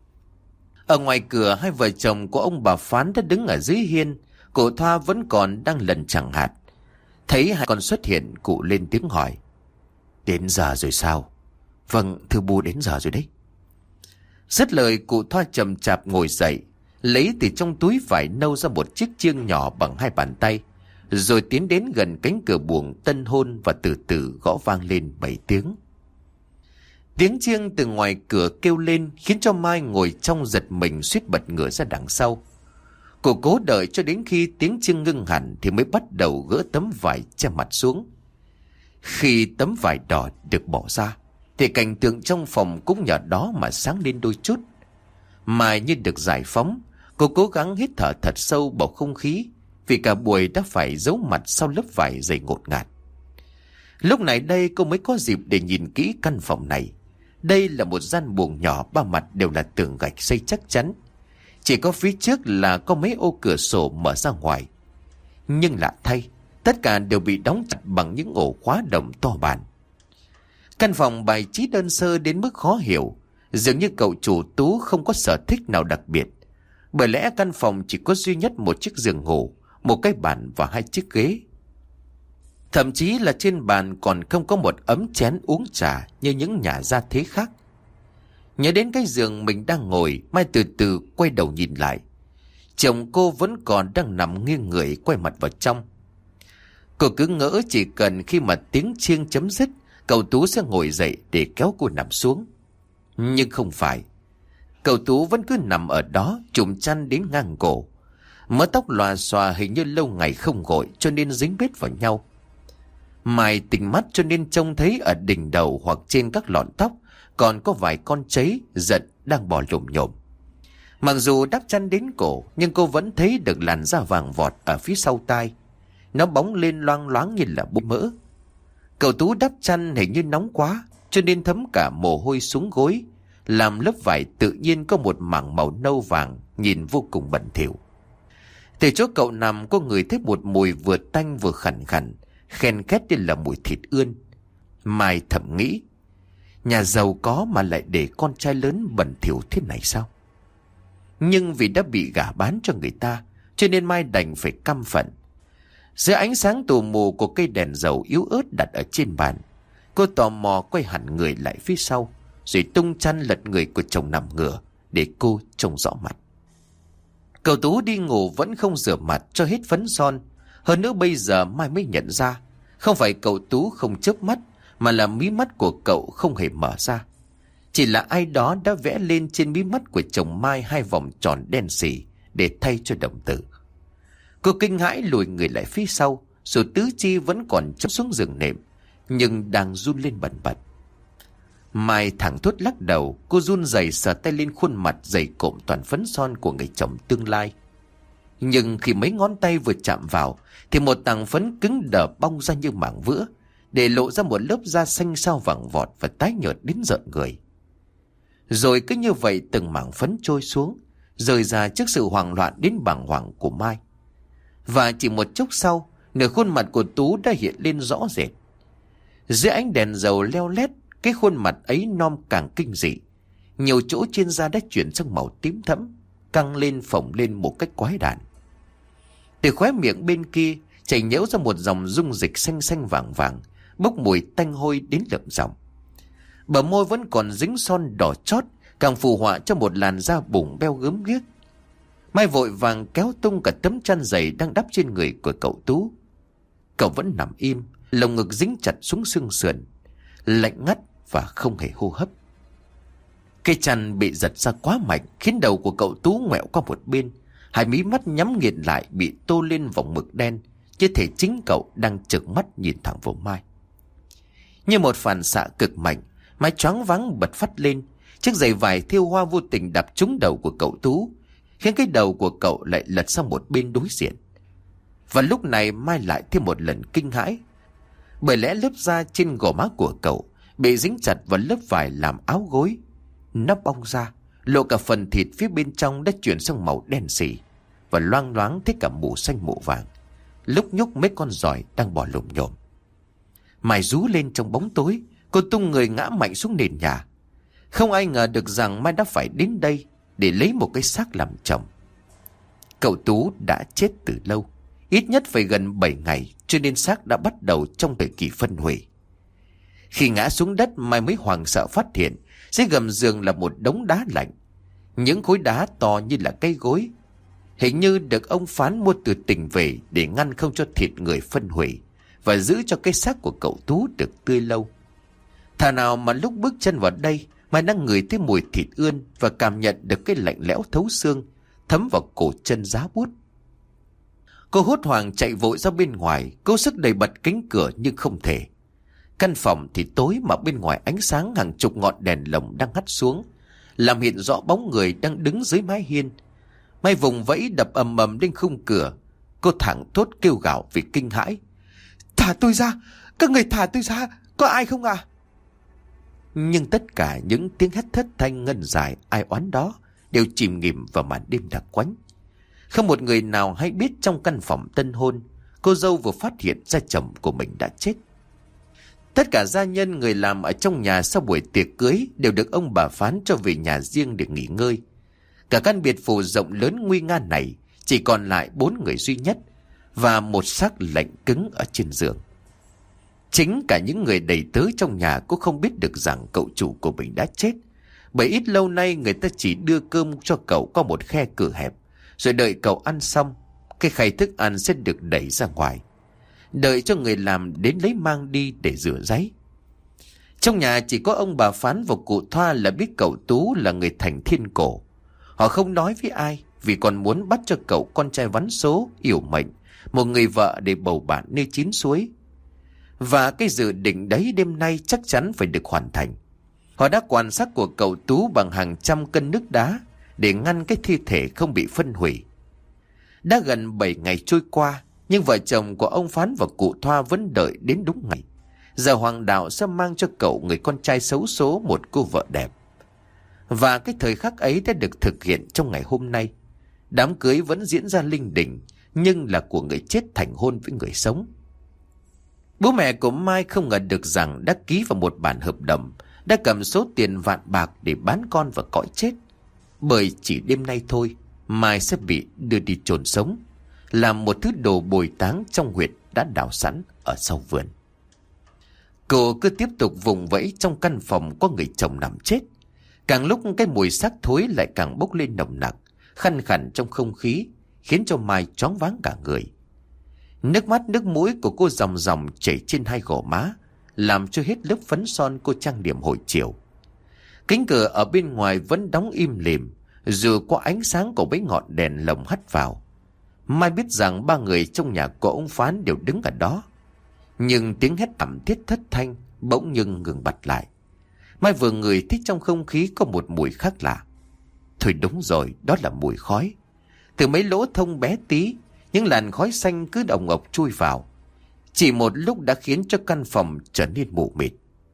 Ở ngoài cửa, hai vợ chồng của ông bà Phán đã đứng ở dưới hiên. Cụ Thoa vẫn còn đang lần chẳng hạt. Thấy hai con xuất hiện, cụ lên tiếng hỏi: "Đến giờ rồi sao?" "Vâng, thưa bu, đến giờ rồi đấy." Dứt lời, cụ Thoa chậm chạp ngồi dậy, lấy từ trong túi vải nâu ra một chiếc chiêng nhỏ bằng hai bàn tay, rồi tiến đến gần cánh cửa buồng tân hôn và từ từ gõ vang lên bảy tiếng. Tiếng chiêng từ ngoài cửa kêu lên khiến cho Mai ngồi trong giật mình, suýt bật ngửa ra đằng sau. Cô cố đợi cho đến khi tiếng chiêng ngưng hẳn thì mới bắt đầu gỡ tấm vải che mặt xuống. Khi tấm vải đỏ được bỏ ra thì cảnh tượng trong phòng cũng nhờ đó mà sáng lên đôi chút. Mai như được giải phóng, cô cố gắng hít thở thật sâu bầu không khí, vì cả buổi đã phải giấu mặt sau lớp vải dày ngột ngạt. Lúc này đây cô mới có dịp để nhìn kỹ căn phòng này. Đây là một gian buồng nhỏ, ba mặt đều là tường gạch xây chắc chắn. Chỉ có phía trước là có mấy ô cửa sổ mở ra ngoài. Nhưng lạ thay, tất cả đều bị đóng chặt bằng những ổ khóa đồng to bản. Căn phòng bài trí đơn sơ đến mức khó hiểu. Dường như cậu chủ Tú không có sở thích nào đặc biệt. Bởi lẽ căn phòng chỉ có duy nhất một chiếc giường ngủ, một cái bàn và hai chiếc ghế. Thậm chí là trên bàn còn không có một ấm chén uống trà như những nhà gia thế khác. Nhớ đến cái giường mình đang ngồi, Mai từ từ quay đầu nhìn lại. Chồng cô vẫn còn đang nằm nghiêng người quay mặt vào trong. Cô cứ ngỡ chỉ cần khi mà tiếng chiêng chấm dứt, cậu Tú sẽ ngồi dậy để kéo cô nằm xuống. Nhưng không phải. Cậu Tú vẫn cứ nằm ở đó, trùm chăn đến ngang cổ. Mớ tóc lòa xòa hình như lâu ngày không gội cho nên dính bết vào nhau. Mai tỉnh mắt cho nên trông thấy ở đỉnh đầu hoặc trên các lọn tóc còn có vài con cháy giận đang bò lồm nhồm. Mặc dù đắp chăn đến cổ, nhưng cô vẫn thấy được làn da vàng vọt ở phía sau tai. Nó bóng lên loang loáng như là bút mỡ. Cậu Tú đắp chăn hình như nóng quá, cho nên thấm cả mồ hôi xuống gối, làm lớp vải tự nhiên có một mảng màu nâu vàng, nhìn vô cùng bẩn thỉu. Từ chỗ cậu nằm, có người thấy một mùi vừa tanh vừa khằn khằn, khen két như là mùi thịt ươn. Mai thầm nghĩ, nhà giàu có mà lại để con trai lớn bẩn thỉu thế này sao? Nhưng vì đã bị gả bán cho người ta, cho nên Mai đành phải căm phận. Dưới ánh sáng tù mù của cây đèn dầu yếu ớt đặt ở trên bàn, cô tò mò quay hẳn người lại phía sau, rồi tung chăn lật người của chồng nằm ngửa để cô trông rõ mặt. Cậu Tú đi ngủ vẫn không rửa mặt cho hết phấn son. Hơn nữa bây giờ Mai mới nhận ra, không phải cậu Tú không chớp mắt, mà là mí mắt của cậu không hề mở ra. Chỉ là ai đó đã vẽ lên trên mí mắt của chồng Mai hai vòng tròn đen sì để thay cho đồng tử. Cô kinh hãi lùi người lại phía sau, rồi tứ chi vẫn còn chấm xuống giường nệm, nhưng đang run lên bần bật. Mai thẳng thốt lắc đầu, cô run rẩy sờ tay lên khuôn mặt dày cộm toàn phấn son của người chồng tương lai. Nhưng khi mấy ngón tay vừa chạm vào, thì một tảng phấn cứng đờ bong ra như mảng vữa, để lộ ra một lớp da xanh xao vàng vọt và tái nhợt đến rợn người. Rồi cứ như vậy từng mảng phấn trôi xuống, rời ra trước sự hoảng loạn đến bàng hoàng của Mai. Và chỉ một chốc sau, nửa khuôn mặt của Tú đã hiện lên rõ rệt. Dưới ánh đèn dầu leo lét, cái khuôn mặt ấy non càng kinh dị. Nhiều chỗ trên da đã chuyển sang màu tím thẫm, căng lên phồng lên một cách quái đản. Từ khóe miệng bên kia chảy nhễu ra một dòng dung dịch xanh xanh vàng vàng, bốc mùi tanh hôi đến lợm giọng. Bờ môi vẫn còn dính son đỏ chót, càng phù họa cho một làn da bụng beo gớm ghiếc. Mai vội vàng kéo tung cả tấm chăn dày đang đắp trên người của cậu Tú. Cậu vẫn nằm im, lồng ngực dính chặt xuống xương sườn, lạnh ngắt và không hề hô hấp. Cây chăn bị giật ra quá mạnh, khiến đầu của cậu Tú ngoẹo qua một bên, hai mí mắt nhắm nghiền lại bị tô lên vòng mực đen, như thể chính cậu đang trợn mắt nhìn thẳng vào Mai. Như một phản xạ cực mạnh, Mai choáng váng bật phát lên. Chiếc giày vải thêu hoa vô tình đập trúng đầu của cậu Tú, khiến cái đầu của cậu lại lật sang một bên đối diện. Và lúc này Mai lại thêm một lần kinh hãi, bởi lẽ lớp da trên gò má của cậu bị dính chặt vào lớp vải làm áo gối. Nó bong ra, lộ cả phần thịt phía bên trong đã chuyển sang màu đen sì, và loang loáng thấy cả mủ xanh mủ vàng, lúc nhúc mấy con giòi đang bò lồm nhồm. Mai rú lên trong bóng tối, cô tung người ngã mạnh xuống nền nhà. Không ai ngờ được rằng Mai đã phải đến đây để lấy một cái xác làm chồng. Cậu Tú đã chết từ lâu, ít nhất phải gần bảy ngày, cho nên xác đã bắt đầu trong thời kỳ phân hủy. Khi ngã xuống đất, Mai mới hoảng sợ phát hiện dưới gầm giường là một đống đá lạnh. Những khối đá to như là cây gối, hình như được ông Phán mua từ tỉnh về để ngăn không cho thịt người phân hủy và giữ cho cái xác của cậu Tú được tươi lâu. Thà nào mà lúc bước chân vào đây, Mai đang ngửi thấy mùi thịt ươn và cảm nhận được cái lạnh lẽo thấu xương thấm vào cổ chân giá buốt. Cô hốt hoảng chạy vội ra bên ngoài, cố sức đẩy bật cánh cửa nhưng không thể. Căn phòng thì tối mà bên ngoài ánh sáng hàng chục ngọn đèn lồng đang hắt xuống, làm hiện rõ bóng người đang đứng dưới mái hiên. Mai vùng vẫy đập ầm ầm lên khung cửa. Cô thẳng thốt kêu gào vì kinh hãi. Thả tôi ra! Các người thả tôi ra! Có ai không à? Nhưng tất cả những tiếng hét thất thanh ngân dài ai oán đó đều chìm nghỉm vào màn đêm đặc quánh. Không một người nào hay biết trong căn phòng tân hôn, cô dâu vừa phát hiện ra chồng của mình đã chết. Tất cả gia nhân người làm ở trong nhà sau buổi tiệc cưới đều được ông bà Phán cho về nhà riêng để nghỉ ngơi. Cả căn biệt phủ rộng lớn nguy nga này chỉ còn lại bốn người duy nhất và một xác lạnh cứng ở trên giường. Chính cả những người đầy tớ trong nhà cũng không biết được rằng cậu chủ của mình đã chết, bởi ít lâu nay người ta chỉ đưa cơm cho cậu qua một khe cửa hẹp, rồi đợi cậu ăn xong, cái khay thức ăn sẽ được đẩy ra ngoài, đợi cho người làm đến lấy mang đi để rửa ráy. Trong nhà chỉ có ông bà Phán và cụ Thoa là biết cậu Tú là người thành thiên cổ. Họ không nói với ai vì còn muốn bắt cho cậu con trai vắn số, yểu mệnh, một người vợ để bầu bạn nơi chín suối. Và cái dự định đấy đêm nay chắc chắn phải được hoàn thành. Họ đã quan sát của cậu Tú bằng hàng trăm cân nước đá để ngăn cái thi thể không bị phân hủy. Đã gần bảy ngày trôi qua, nhưng vợ chồng của ông Phán và cụ Thoa vẫn đợi đến đúng ngày. Giờ hoàng đạo sẽ mang cho cậu người con trai xấu số một cô vợ đẹp. Và cái thời khắc ấy đã được thực hiện trong ngày hôm nay. Đám cưới vẫn diễn ra linh đình, nhưng là của người chết thành hôn với người sống. Bố mẹ của Mai không ngờ được rằng đã ký vào một bản hợp đồng, đã cầm số tiền vạn bạc để bán con vào cõi chết. Bởi chỉ đêm nay thôi, Mai sẽ bị đưa đi chôn sống, làm một thứ đồ bồi táng trong huyệt đã đào sẵn ở sau vườn. Cô cứ tiếp tục vùng vẫy trong căn phòng có người chồng nằm chết. Càng lúc cái mùi xác thối lại càng bốc lên nồng nặc, khăn khẳn trong không khí, khiến cho Mai choáng váng cả người. Nước mắt nước mũi của cô ròng ròng chảy trên hai gò má, làm cho hết lớp phấn son cô trang điểm hồi chiều. Cánh cửa ở bên ngoài vẫn đóng im lìm, dù có ánh sáng của mấy ngọn đèn lồng hắt vào. Mai biết rằng ba người trong nhà của ông Phán đều đứng ở đó. Nhưng tiếng hét thảm thiết thất thanh bỗng nhưng ngừng bặt lại. Mai vừa ngửi thấy trong không khí có một mùi khác lạ. Thôi đúng rồi, đó là mùi khói. Từ mấy lỗ thông bé tí, những làn khói xanh cứ ồng ộc chui vào. Chỉ một lúc đã khiến cho căn phòng trở nên mù mịt.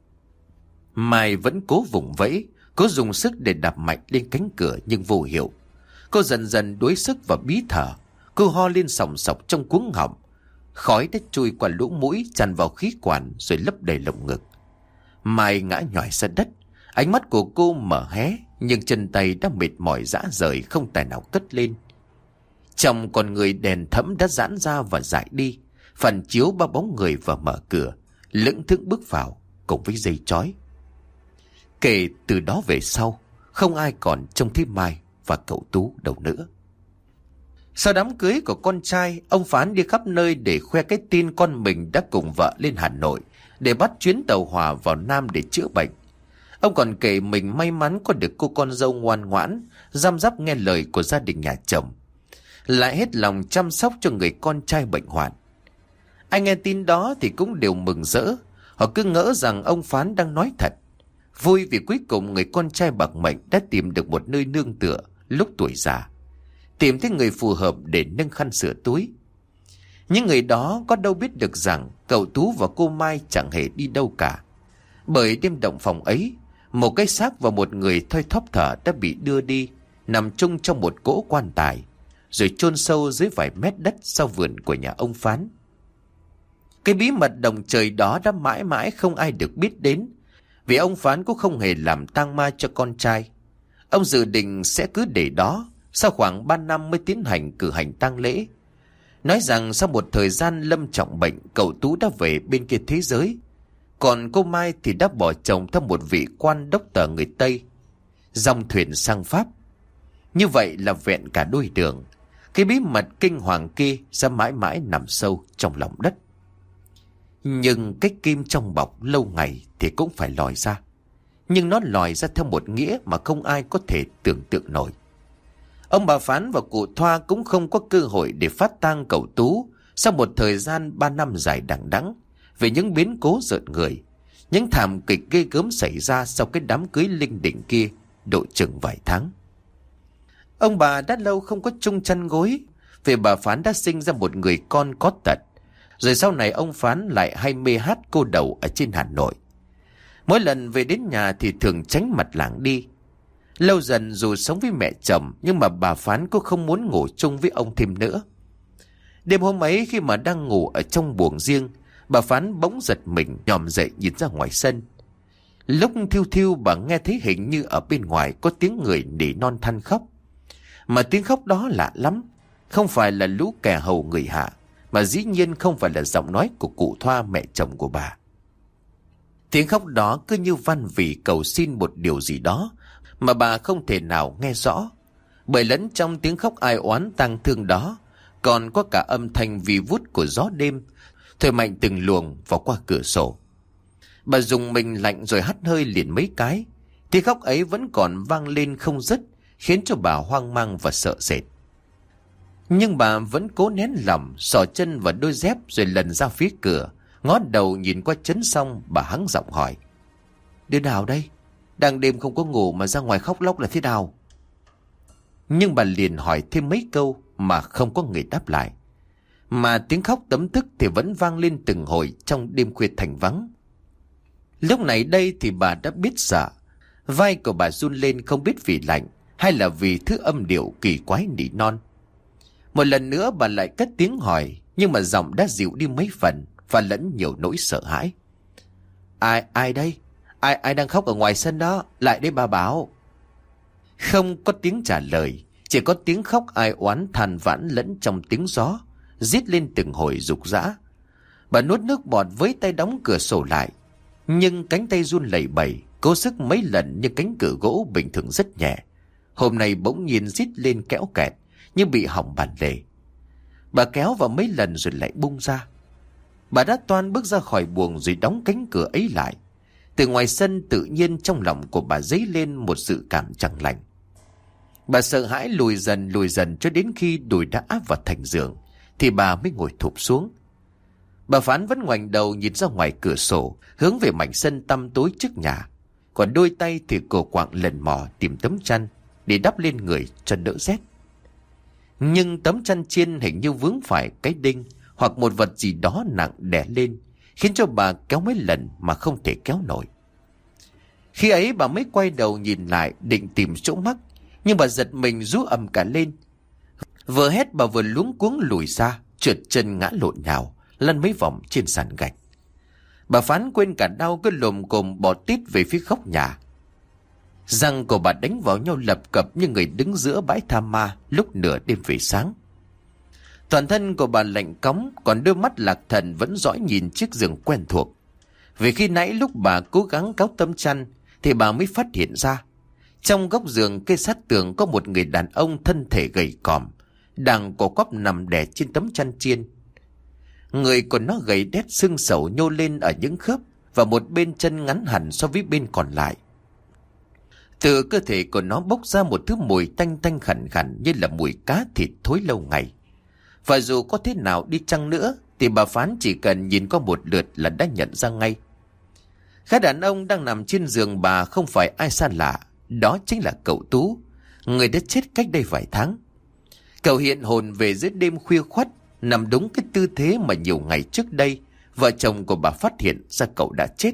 Mai vẫn cố vùng vẫy, cố dùng sức để đạp mạnh lên cánh cửa nhưng vô hiệu. Cô dần dần đuối sức và bí thở. Cô ho lên sòng sọc trong cuống họng. Khói đã chui qua lỗ mũi tràn vào khí quản rồi lấp đầy lồng ngực. Mai ngã nhòi ra đất. Ánh mắt của cô mở hé, nhưng chân tay đã mệt mỏi rã rời không tài nào cất lên. Trong con người đèn thẫm đã giãn ra và dại đi, phản chiếu ba bóng người và mở cửa, lững thững bước vào cùng với dây chói. Kể từ đó về sau, không ai còn trông thấy Mai và cậu Tú đâu nữa. Sau đám cưới của con trai, ông Phán đi khắp nơi để khoe cái tin con mình đã cùng vợ lên Hà Nội để bắt chuyến tàu hỏa vào Nam để chữa bệnh. Ông còn kể mình may mắn có được cô con dâu ngoan ngoãn, răm rắp nghe lời của gia đình nhà chồng, lại hết lòng chăm sóc cho người con trai bệnh hoạn. Ai nghe tin đó thì cũng đều mừng rỡ. Họ cứ ngỡ rằng ông Phán đang nói thật. Vui vì cuối cùng người con trai bạc mệnh đã tìm được một nơi nương tựa lúc tuổi già, tìm thấy người phù hợp để nâng khăn sửa túi. Những người đó có đâu biết được rằng cậu Tú và cô Mai chẳng hề đi đâu cả. Bởi đêm động phòng ấy, một cái xác và một người thoi thóp thở đã bị đưa đi, nằm chung trong một cỗ quan tài, rồi chôn sâu dưới vài mét đất sau vườn của nhà ông Phán. Cái bí mật động trời đó đã mãi mãi không ai được biết đến, vì ông Phán cũng không hề làm tang ma cho con trai. Ông dự định sẽ cứ để đó, sau khoảng ba năm mới tiến hành cử hành tang lễ. Nói rằng sau một thời gian lâm trọng bệnh, cậu Tú đã về bên kia thế giới, còn cô Mai thì đã bỏ chồng theo một vị quan đốc tờ người Tây, dòng thuyền sang Pháp. Như vậy là vẹn cả đôi đường. Cái bí mật kinh hoàng kia sẽ mãi mãi nằm sâu trong lòng đất. Nhưng cái kim trong bọc lâu ngày thì cũng phải lòi ra. Nhưng nó lòi ra theo một nghĩa mà không ai có thể tưởng tượng nổi. Ông bà Phán và cụ Thoa cũng không có cơ hội để phát tang cậu Tú sau một thời gian ba năm dài đằng đẵng về những biến cố rợn người, những thảm kịch ghê gớm xảy ra sau cái đám cưới linh đình kia độ chừng vài tháng. Ông bà đã lâu không có chung chăn gối, vì bà Phán đã sinh ra một người con có tật. Rồi sau này ông Phán lại hay mê hát cô đầu ở trên Hà Nội. Mỗi lần về đến nhà thì thường tránh mặt lảng đi. Lâu dần dù sống với mẹ chồng, nhưng mà bà Phán cũng không muốn ngủ chung với ông thêm nữa. Đêm hôm ấy khi mà đang ngủ ở trong buồng riêng, bà Phán bỗng giật mình nhòm dậy nhìn ra ngoài sân. Lúc thiêu thiêu bà nghe thấy hình như ở bên ngoài có tiếng người nỉ non than khóc. Mà tiếng khóc đó lạ lắm, không phải là lũ kẻ hầu người Hạ, mà dĩ nhiên không phải là giọng nói của cụ Thoa, mẹ chồng của bà. Tiếng khóc đó cứ như van vỉ cầu xin một điều gì đó mà bà không thể nào nghe rõ, bởi lẫn trong tiếng khóc ai oán tang thương đó còn có cả âm thanh vi vút của gió đêm thổi mạnh từng luồng vào qua cửa sổ. Bà dùng mình lạnh rồi hắt hơi liền mấy cái. Tiếng khóc ấy vẫn còn vang lên không dứt, khiến cho bà hoang mang và sợ sệt. Nhưng bà vẫn cố nén lòng, xỏ chân vào đôi dép rồi lần ra phía cửa, ngó đầu nhìn qua chấn xong, bà hắng giọng hỏi: "Đứa nào đây? Đang đêm không có ngủ mà ra ngoài khóc lóc là thế nào?" Nhưng bà liền hỏi thêm mấy câu mà không có người đáp lại. Mà tiếng khóc tấm tức thì vẫn vang lên từng hồi trong đêm khuya thành vắng. Lúc này đây thì bà đã biết sợ. Vai của bà run lên, không biết vì lạnh hay là vì thứ âm điệu kỳ quái nỉ non. Một lần nữa bà lại cất tiếng hỏi, nhưng mà giọng đã dịu đi mấy phần và lẫn nhiều nỗi sợ hãi. Ai, ai đây? Ai, ai đang khóc ở ngoài sân đó? Lại đây bà bảo. Không có tiếng trả lời, chỉ có tiếng khóc ai oán than vãn lẫn trong tiếng gió, rít lên từng hồi rục rã. Bà nuốt nước bọt với tay đóng cửa sổ lại, nhưng cánh tay run lẩy bẩy, cố sức mấy lần như cánh cửa gỗ bình thường rất nhẹ. Hôm nay bỗng nhiên rít lên kéo kẹt, như bị hỏng bàn lề. Bà kéo vào mấy lần rồi lại bung ra. Bà đã toan bước ra khỏi buồng rồi đóng cánh cửa ấy lại. Từ ngoài sân tự nhiên trong lòng của bà dấy lên một sự cảm chẳng lành. Bà sợ hãi lùi dần lùi dần cho đến khi đùi đã áp vào thành giường thì bà mới ngồi thụp xuống. Bà Phán vẫn ngoảnh đầu nhìn ra ngoài cửa sổ, hướng về mảnh sân tăm tối trước nhà. Còn đôi tay thì cổ quạng lần mò tìm tấm chăn để đắp lên người cho đỡ rét. Nhưng tấm chăn chiên hình như vướng phải cái đinh hoặc một vật gì đó nặng đè lên, khiến cho bà kéo mấy lần mà không thể kéo nổi. Khi ấy bà mới quay đầu nhìn lại định tìm chỗ mắc, nhưng bà giật mình rú ầm cả lên. Vừa hét bà vừa luống cuống lùi ra, trượt chân ngã lộn nhào, lăn mấy vòng trên sàn gạch. Bà Phán quên cả đau cứ lồm cồm bò tít về phía góc nhà. Răng của bà đánh vào nhau lập cập như người đứng giữa bãi tha ma lúc nửa đêm về sáng. Toàn thân của bà lạnh cóng, còn đôi mắt lạc thần vẫn dõi nhìn chiếc giường quen thuộc. Vì khi nãy lúc bà cố gắng kéo tấm chăn thì bà mới phát hiện ra trong góc giường kê sát tường có một người đàn ông thân thể gầy còm đang co quắp nằm đè trên tấm chăn chiên. Người của nó gầy đét xương sầu nhô lên ở những khớp và một bên chân ngắn hẳn so với bên còn lại. Từ cơ thể của nó bốc ra một thứ mùi tanh tanh khẳn khẳn như là mùi cá thịt thối lâu ngày. Và dù có thế nào đi chăng nữa thì bà Phán chỉ cần nhìn qua một lượt là đã nhận ra ngay. Gã đàn ông đang nằm trên giường bà không phải ai xa lạ, đó chính là cậu Tú, người đã chết cách đây vài tháng. Cậu hiện hồn về giữa đêm khuya khoắt, nằm đúng cái tư thế mà nhiều ngày trước đây vợ chồng của bà phát hiện ra cậu đã chết.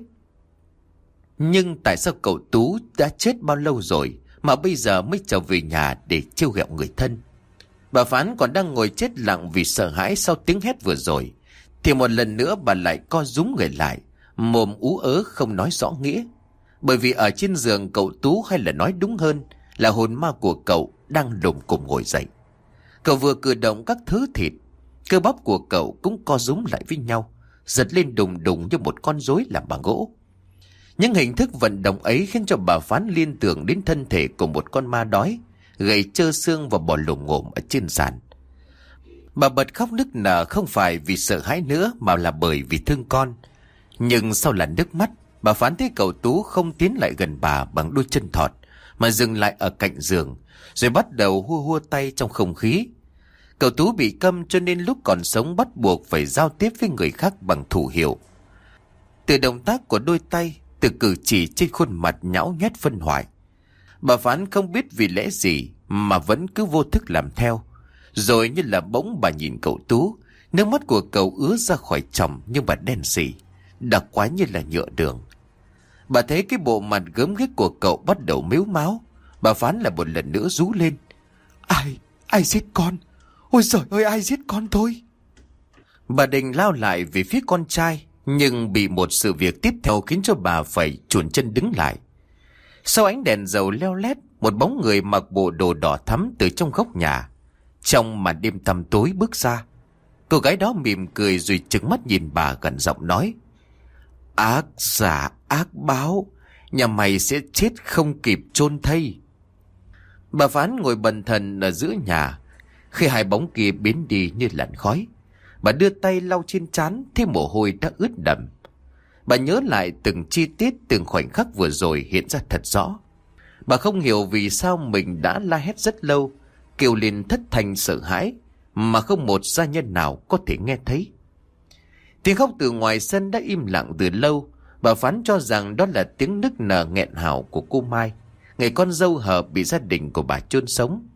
Nhưng tại sao cậu Tú đã chết bao lâu rồi mà bây giờ mới trở về nhà để trêu ghẹo người thân? Bà Phán còn đang ngồi chết lặng vì sợ hãi sau tiếng hét vừa rồi, thì một lần nữa bà lại co rúm người lại, mồm ú ớ không nói rõ nghĩa. Bởi vì ở trên giường cậu Tú, hay là nói đúng hơn là hồn ma của cậu, đang lồm cồm ngồi dậy. Cậu vừa cử động các thứ thịt, cơ bắp của cậu cũng co rúm lại với nhau, giật lên đùng đùng như một con rối làm bằng gỗ. Những hình thức vận động ấy khiến cho bà Phán liên tưởng đến thân thể của một con ma đói, gầy trơ xương và bò lồm ngồm ở trên sàn. Bà bật khóc nức nở không phải vì sợ hãi nữa mà là bởi vì thương con. Nhưng sau làn nước mắt, bà Phán thấy cậu Tú không tiến lại gần bà bằng đôi chân thọt, mà dừng lại ở cạnh giường, rồi bắt đầu hua hua tay trong không khí. Cậu Tú bị câm cho nên lúc còn sống bắt buộc phải giao tiếp với người khác bằng thủ hiệu. Từ động tác của đôi tay, từ cử chỉ trên khuôn mặt nhão nhét phân hoại, bà Phán không biết vì lẽ gì mà vẫn cứ vô thức làm theo. Rồi như là bỗng bà nhìn cậu Tú, nước mắt của cậu ứa ra khỏi tròng nhưng mà đen sì, đặc quái như là nhựa đường. Bà thấy cái bộ mặt gớm ghiếc của cậu bắt đầu mếu máo. Bà Phán lại một lần nữa rú lên. Ai, ai giết con? Ôi giời ơi, ai giết con thôi? Bà Đình lao lại về phía con trai, nhưng bị một sự việc tiếp theo khiến cho bà phải chuồn chân đứng lại. Sau ánh đèn dầu leo lét, một bóng người mặc bộ đồ đỏ thắm từ trong góc nhà, trong màn đêm tăm tối bước ra. Cô gái đó mỉm cười rồi trừng mắt nhìn bà, gần giọng nói: Ác giả ác báo, nhà mày sẽ chết không kịp chôn thây. Bà Phán ngồi bần thần ở giữa nhà. Khi hai bóng kia biến đi như làn khói, bà đưa tay lau trên trán, thấy mồ hôi đã ướt đẫm. Bà nhớ lại từng chi tiết, từng khoảnh khắc vừa rồi hiện ra thật rõ. Bà không hiểu vì sao mình đã la hét rất lâu, kêu lên thất thanh sợ hãi, mà không một gia nhân nào có thể nghe thấy. Tiếng khóc từ ngoài sân đã im lặng từ lâu. Bà Phán cho rằng đó là tiếng nức nở nghẹn ngào của cô Mai, người con dâu hờ bị gia đình của bà chôn sống.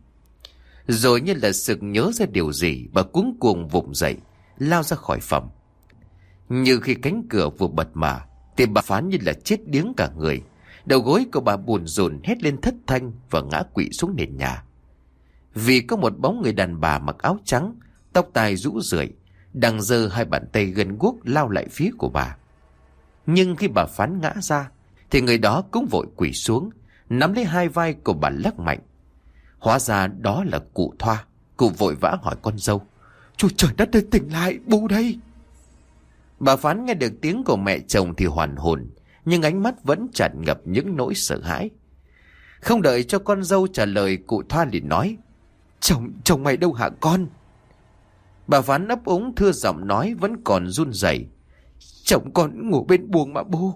Rồi như là sực nhớ ra điều gì, bà cuống cuồng vùng dậy, lao ra khỏi phòng. Như khi cánh cửa vừa bật mở, thì bà Phán như là chết điếng cả người. Đầu gối của bà buồn rộn hét lên thất thanh và ngã quỵ xuống nền nhà. Vì có một bóng người đàn bà mặc áo trắng, tóc tai rũ rượi, đang giơ hai bàn tay gân guốc lao lại phía của bà. Nhưng khi bà Phán ngã ra, thì người đó cũng vội quỳ xuống, nắm lấy hai vai của bà lắc mạnh. Hóa ra đó là cụ Thoa. Cụ vội vã hỏi con dâu: Chúa trời đất ơi, tỉnh lại, bu đây! Bà Phán nghe được tiếng của mẹ chồng thì hoàn hồn, nhưng ánh mắt vẫn tràn ngập những nỗi sợ hãi. Không đợi cho con dâu trả lời, cụ Thoa liền nói: Chồng, chồng mày đâu hả con? Bà Phán ấp úng thưa giọng nói vẫn còn run rẩy: Chồng con ngủ bên buồng mà bu.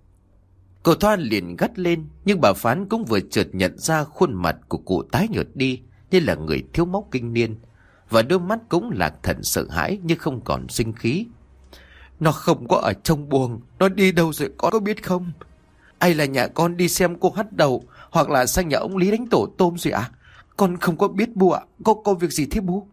Cô Thoa liền gắt lên, nhưng bà Phán cũng vừa chợt nhận ra khuôn mặt của cụ tái nhợt đi như là người thiếu máu kinh niên, và đôi mắt cũng lạc thần sợ hãi nhưng không còn sinh khí. Nó không có ở trong buồng, nó đi đâu rồi con có biết không? Ai là nhà con đi xem cô hắt đầu, hoặc là sang nhà ông Lý đánh tổ tôm rồi à? Con không có biết bu ạ. Có, có việc gì thế bu?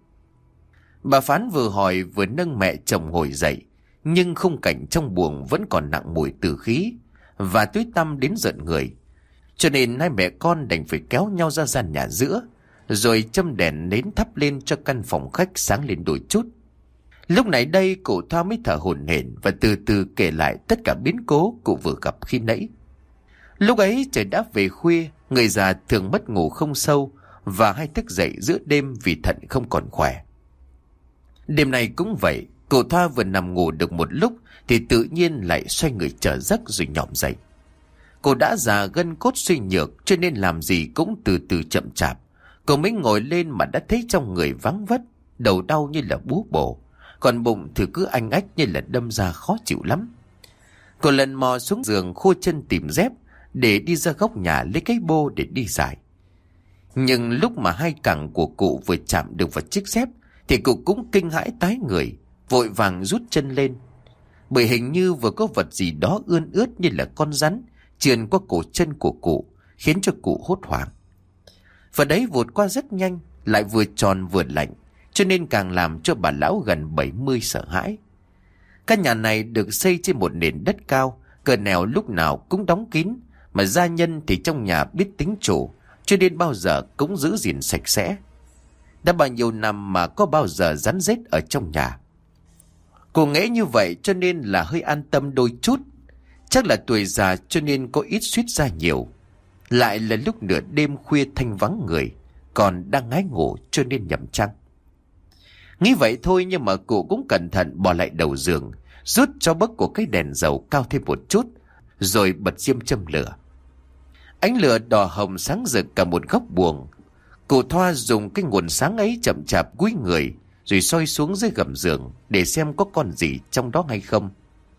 Bà Phán vừa hỏi vừa nâng mẹ chồng ngồi dậy, nhưng khung cảnh trong buồng vẫn còn nặng mùi tử khí và tối tăm đến giận người. Cho nên hai mẹ con đành phải kéo nhau ra gian nhà giữa, rồi châm đèn nến thắp lên cho căn phòng khách sáng lên đôi chút. Lúc này đây cụ Thoa mới thở hổn hển và từ từ kể lại tất cả biến cố cụ vừa gặp khi nãy. Lúc ấy trời đã về khuya, người già thường mất ngủ không sâu và hay thức dậy giữa đêm vì thận không còn khỏe. Đêm này cũng vậy, cụ Thoa vừa nằm ngủ được một lúc thì tự nhiên lại xoay người trở giấc rồi nhỏm dậy. Cô đã già gân cốt suy nhược, cho nên làm gì cũng từ từ chậm chạp. Cô mới ngồi lên mà đã thấy trong người vắng vất, đầu đau như là bú bổ, còn bụng thì cứ anh ách như là đâm ra khó chịu lắm. Cô lần mò xuống giường khô chân tìm dép để đi ra góc nhà lấy cái bô để đi giải. Nhưng lúc mà hai cẳng của cụ vừa chạm được vào chiếc dép thì cụ cũng kinh hãi tái người, vội vàng rút chân lên. Bởi hình như vừa có vật gì đó ươn ướt như là con rắn trườn qua cổ chân của cụ, khiến cho cụ hốt hoảng. Và đấy vụt qua rất nhanh, lại vừa tròn vừa lạnh, cho nên càng làm cho bà lão gần bảy mươi sợ hãi. Căn nhà này được xây trên một nền đất cao, cửa nẻo lúc nào cũng đóng kín, mà gia nhân thì trong nhà biết tính chủ, cho nên bao giờ cũng giữ gìn sạch sẽ. Đã bao nhiêu năm mà có bao giờ rắn rết ở trong nhà. Cô nghĩ như vậy cho nên là hơi an tâm đôi chút. Chắc là tuổi già cho nên có ít suýt ra nhiều. Lại là lúc nửa đêm khuya thanh vắng người, còn đang ngái ngủ cho nên nhầm chăng. Nghĩ vậy thôi, nhưng mà cụ cũng cẩn thận bỏ lại đầu giường, rút cho bấc của cái đèn dầu cao thêm một chút, rồi bật diêm châm lửa. Ánh lửa đỏ hồng sáng rực cả một góc buồng. Cụ Thoa dùng cái nguồn sáng ấy chậm chạp cúi người, rồi soi xuống dưới gầm giường để xem có con gì trong đó hay không.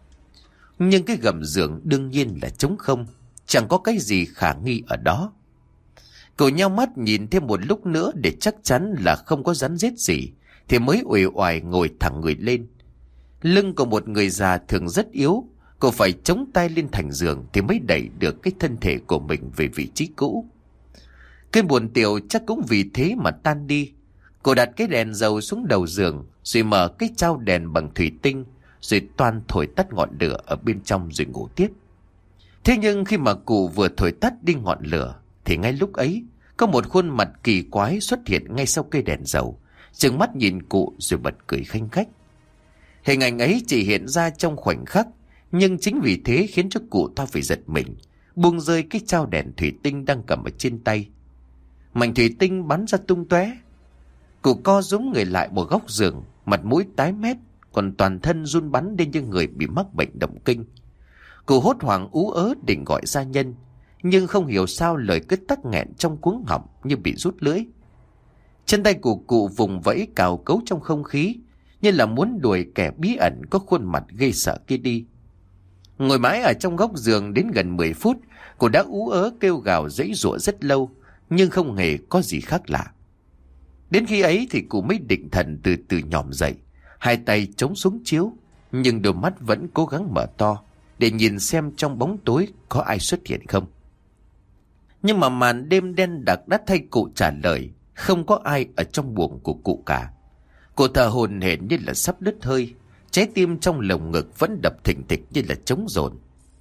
Nhưng cái gầm giường đương nhiên là trống không, chẳng có cái gì khả nghi ở đó. Cậu nheo mắt nhìn thêm một lúc nữa để chắc chắn là không có rắn rết gì, thì mới uể oải ngồi thẳng người lên. Lưng của một người già thường rất yếu, cô phải chống tay lên thành giường thì mới đẩy được cái thân thể của mình về vị trí cũ. Cơn buồn tiểu chắc cũng vì thế mà tan đi. Cô đặt cái đèn dầu xuống đầu giường, rồi mở cái chao đèn bằng thủy tinh, rồi toan thổi tắt ngọn lửa ở bên trong rồi ngủ tiếp. Thế nhưng khi mà cụ vừa thổi tắt đi ngọn lửa, thì ngay lúc ấy Có một khuôn mặt kỳ quái xuất hiện ngay sau cây đèn dầu, trừng mắt nhìn cụ rồi bật cười khanh khách. Hình ảnh ấy chỉ hiện ra trong khoảnh khắc, nhưng chính vì thế khiến cho cụ Thoa phải giật mình, buông rơi cái trao đèn thủy tinh đang cầm ở trên tay. Mảnh thủy tinh bắn ra tung tóe. Cụ co rúm người lại một góc giường, mặt mũi tái mét, còn toàn thân run bắn lên như người bị mắc bệnh động kinh. Cụ hốt hoảng ú ớ định gọi gia nhân, nhưng không hiểu sao lời cứ tắc nghẹn trong cuống họng như bị rút lưỡi. Chân tay của cụ vùng vẫy cào cấu trong không khí, như là muốn đuổi kẻ bí ẩn có khuôn mặt ghê sợ kia đi. Ngồi mãi ở trong góc giường đến gần mười phút, cụ đã ú ớ kêu gào giãy giụa rất lâu, nhưng không hề có gì khác lạ. Đến khi ấy thì cụ mới định thần từ từ nhòm dậy, hai tay chống xuống chiếu, nhưng đôi mắt vẫn cố gắng mở to để nhìn xem trong bóng tối có ai xuất hiện không. Nhưng mà màn đêm đen đặc đã thay cụ trả lời, không có ai ở trong buồng của cụ cả. Cụ thở hổn hển như là sắp đứt hơi, trái tim trong lồng ngực vẫn đập thình thịch như là trống dồn.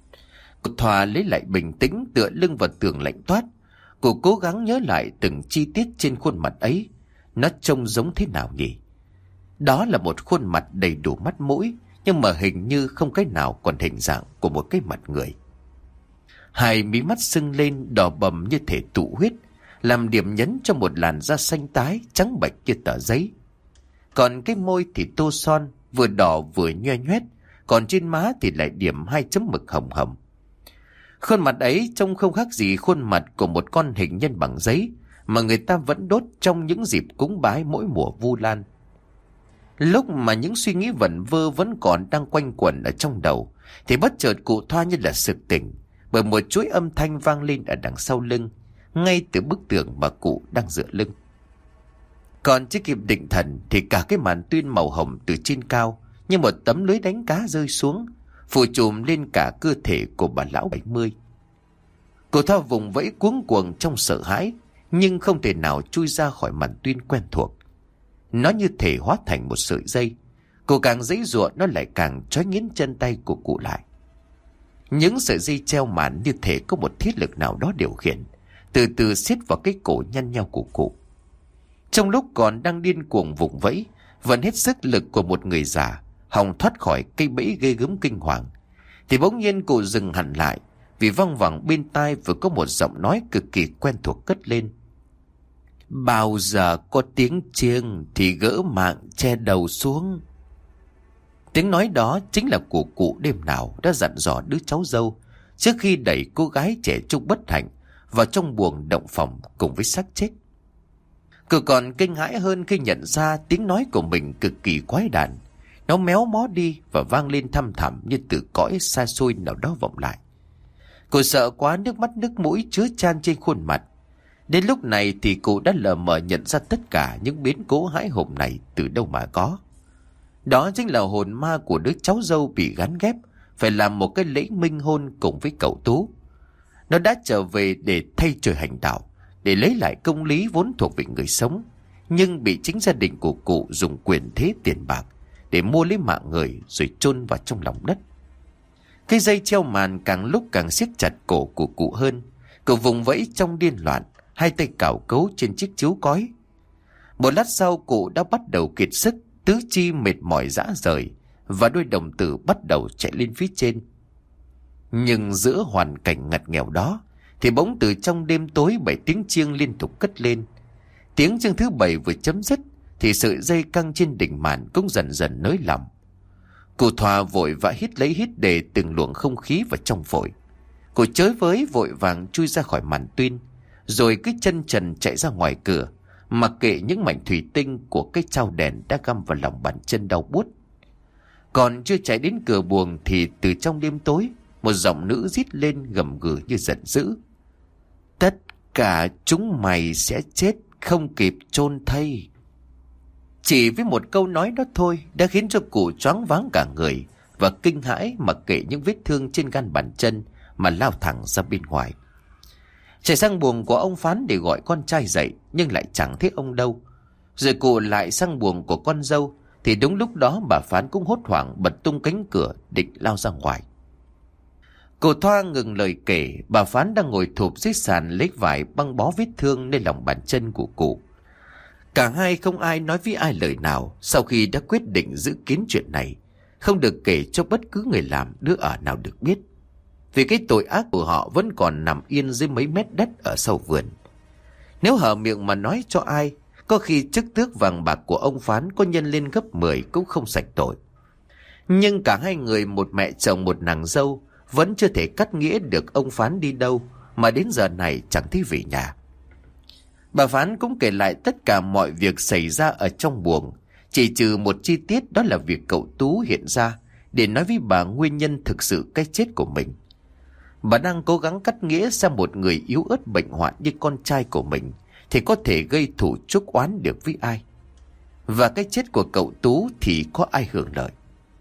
Cụ Thoa lấy lại bình tĩnh, tựa lưng vào tường lạnh toát. Cụ cố gắng nhớ lại từng chi tiết trên khuôn mặt ấy, nó trông giống thế nào nhỉ? Đó là một khuôn mặt đầy đủ mắt mũi, nhưng mà hình như không cái nào còn hình dạng của một cái mặt người. Hai mí mắt sưng lên đỏ bầm như thể tụ huyết, làm điểm nhấn cho một làn da xanh tái trắng bệch như tờ giấy. Còn cái môi thì tô son, vừa đỏ vừa nhoe nhoét, còn trên má thì lại điểm hai chấm mực hồng hồng. Khuôn mặt ấy trông không khác gì khuôn mặt của một con hình nhân bằng giấy mà người ta vẫn đốt trong những dịp cúng bái mỗi mùa Vu Lan. Lúc mà những suy nghĩ vẩn vơ vẫn còn đang quanh quẩn ở trong đầu, thì bất chợt cụ Thoa như là sực tỉnh bởi một chuỗi âm thanh vang lên ở đằng sau lưng, ngay từ bức tường mà cụ đang dựa lưng. Còn chưa kịp định thần thì cả cái màn tuyên màu hồng từ trên cao như một tấm lưới đánh cá rơi xuống, phủ trùm lên cả cơ thể của bà lão bảy mươi. Cụ Thoa vùng vẫy cuống cuồng trong sợ hãi, nhưng không thể nào chui ra khỏi màn tuyên quen thuộc. Nó như thể hóa thành một sợi dây. Cụ càng giãy giụa nó lại càng trói nghiến chân tay của cụ lại. Những sợi dây treo màn như thể có một thiết lực nào đó điều khiển, từ từ siết vào cái cổ nhăn nheo của cụ. Trong lúc còn đang điên cuồng vùng vẫy, vẫn hết sức lực của một người già, hòng thoát khỏi cây bẫy ghê gớm kinh hoàng, thì bỗng nhiên cụ dừng hẳn lại, vì văng vẳng bên tai vừa có một giọng nói cực kỳ quen thuộc cất lên. Bao giờ có tiếng chiêng thì gỡ mạng che đầu xuống. Tiếng nói đó chính là của cụ đêm nào đã dặn dò đứa cháu dâu trước khi đẩy cô gái trẻ trung bất hạnh vào trong buồng động phòng cùng với xác chết. Cụ còn kinh hãi hơn khi nhận ra tiếng nói của mình cực kỳ quái đản. Nó méo mó đi và vang lên thăm thẳm như từ cõi xa xôi nào đó vọng lại. Cụ sợ quá, nước mắt nước mũi chứa chan trên khuôn mặt. Đến lúc này thì cụ đã lờ mờ nhận ra tất cả những biến cố hãi hùng này từ đâu mà có. Đó chính là hồn ma của đứa cháu dâu bị gán ghép phải làm một cái lễ minh hôn cùng với cậu Tú. Nó đã trở về để thay trời hành đạo, để lấy lại công lý vốn thuộc về người sống, nhưng bị chính gia đình của cụ dùng quyền thế tiền bạc để mua lấy mạng người rồi chôn vào trong lòng đất. Cái dây treo màn càng lúc càng siết chặt cổ của cụ hơn. Cụ vùng vẫy trong điên loạn, hai tay cào cấu trên chiếc chiếu cói. Một lát sau cụ đã bắt đầu kiệt sức, tứ chi mệt mỏi rã rời, và đôi đồng tử bắt đầu chạy lên phía trên. Nhưng giữa hoàn cảnh ngặt nghèo đó thì bỗng từ trong đêm tối bảy tiếng chiêng liên tục cất lên. Tiếng chiêng thứ bảy vừa chấm dứt thì sợi dây căng trên đỉnh màn cũng dần dần nới lỏng. Cụ Thoa vội vã hít lấy hít để từng luồng không khí vào trong phổi. Cụ chới với vội vàng chui ra khỏi màn tuyên, rồi cứ chân trần chạy ra ngoài cửa, mặc kệ những mảnh thủy tinh của cái trao đèn đã găm vào lòng bàn chân đau buốt. Còn chưa chạy đến cửa buồng thì từ trong đêm tối, một giọng nữ rít lên gầm gừ như giận dữ. Tất cả chúng mày sẽ chết không kịp chôn thây. Chỉ với một câu nói đó thôi đã khiến cho cụ choáng váng cả người và kinh hãi, mặc kệ những vết thương trên gan bàn chân mà lao thẳng ra bên ngoài. Chạy sang buồng của ông Phán để gọi con trai dậy, nhưng lại chẳng thấy ông đâu. Rồi cụ lại sang buồng của con dâu, thì đúng lúc đó bà Phán cũng hốt hoảng bật tung cánh cửa định lao ra ngoài. Cô Thoa ngừng lời kể. Bà Phán đang ngồi thụp dưới sàn lấy vải băng bó vết thương lên lòng bàn chân của cụ. Cả hai không ai nói với ai lời nào sau khi đã quyết định giữ kín chuyện này, không được kể cho bất cứ người làm đứa ở nào được biết, vì cái tội ác của họ vẫn còn nằm yên dưới mấy mét đất ở sau vườn. Nếu hở miệng mà nói cho ai, có khi chức tước vàng bạc của ông Phán có nhân lên gấp mười cũng không sạch tội. Nhưng cả hai người, một mẹ chồng một nàng dâu, vẫn chưa thể cắt nghĩa được ông Phán đi đâu mà đến giờ này chẳng thấy về nhà. Bà Phán cũng kể lại tất cả mọi việc xảy ra ở trong buồng, chỉ trừ một chi tiết, đó là việc cậu Tú hiện ra để nói với bà nguyên nhân thực sự cái chết của mình. Bà đang cố gắng cắt nghĩa xem một người yếu ớt bệnh hoạn như con trai của mình thì có thể gây thù chuốc oán được với ai, và cái chết của cậu Tú thì có ai hưởng lợi.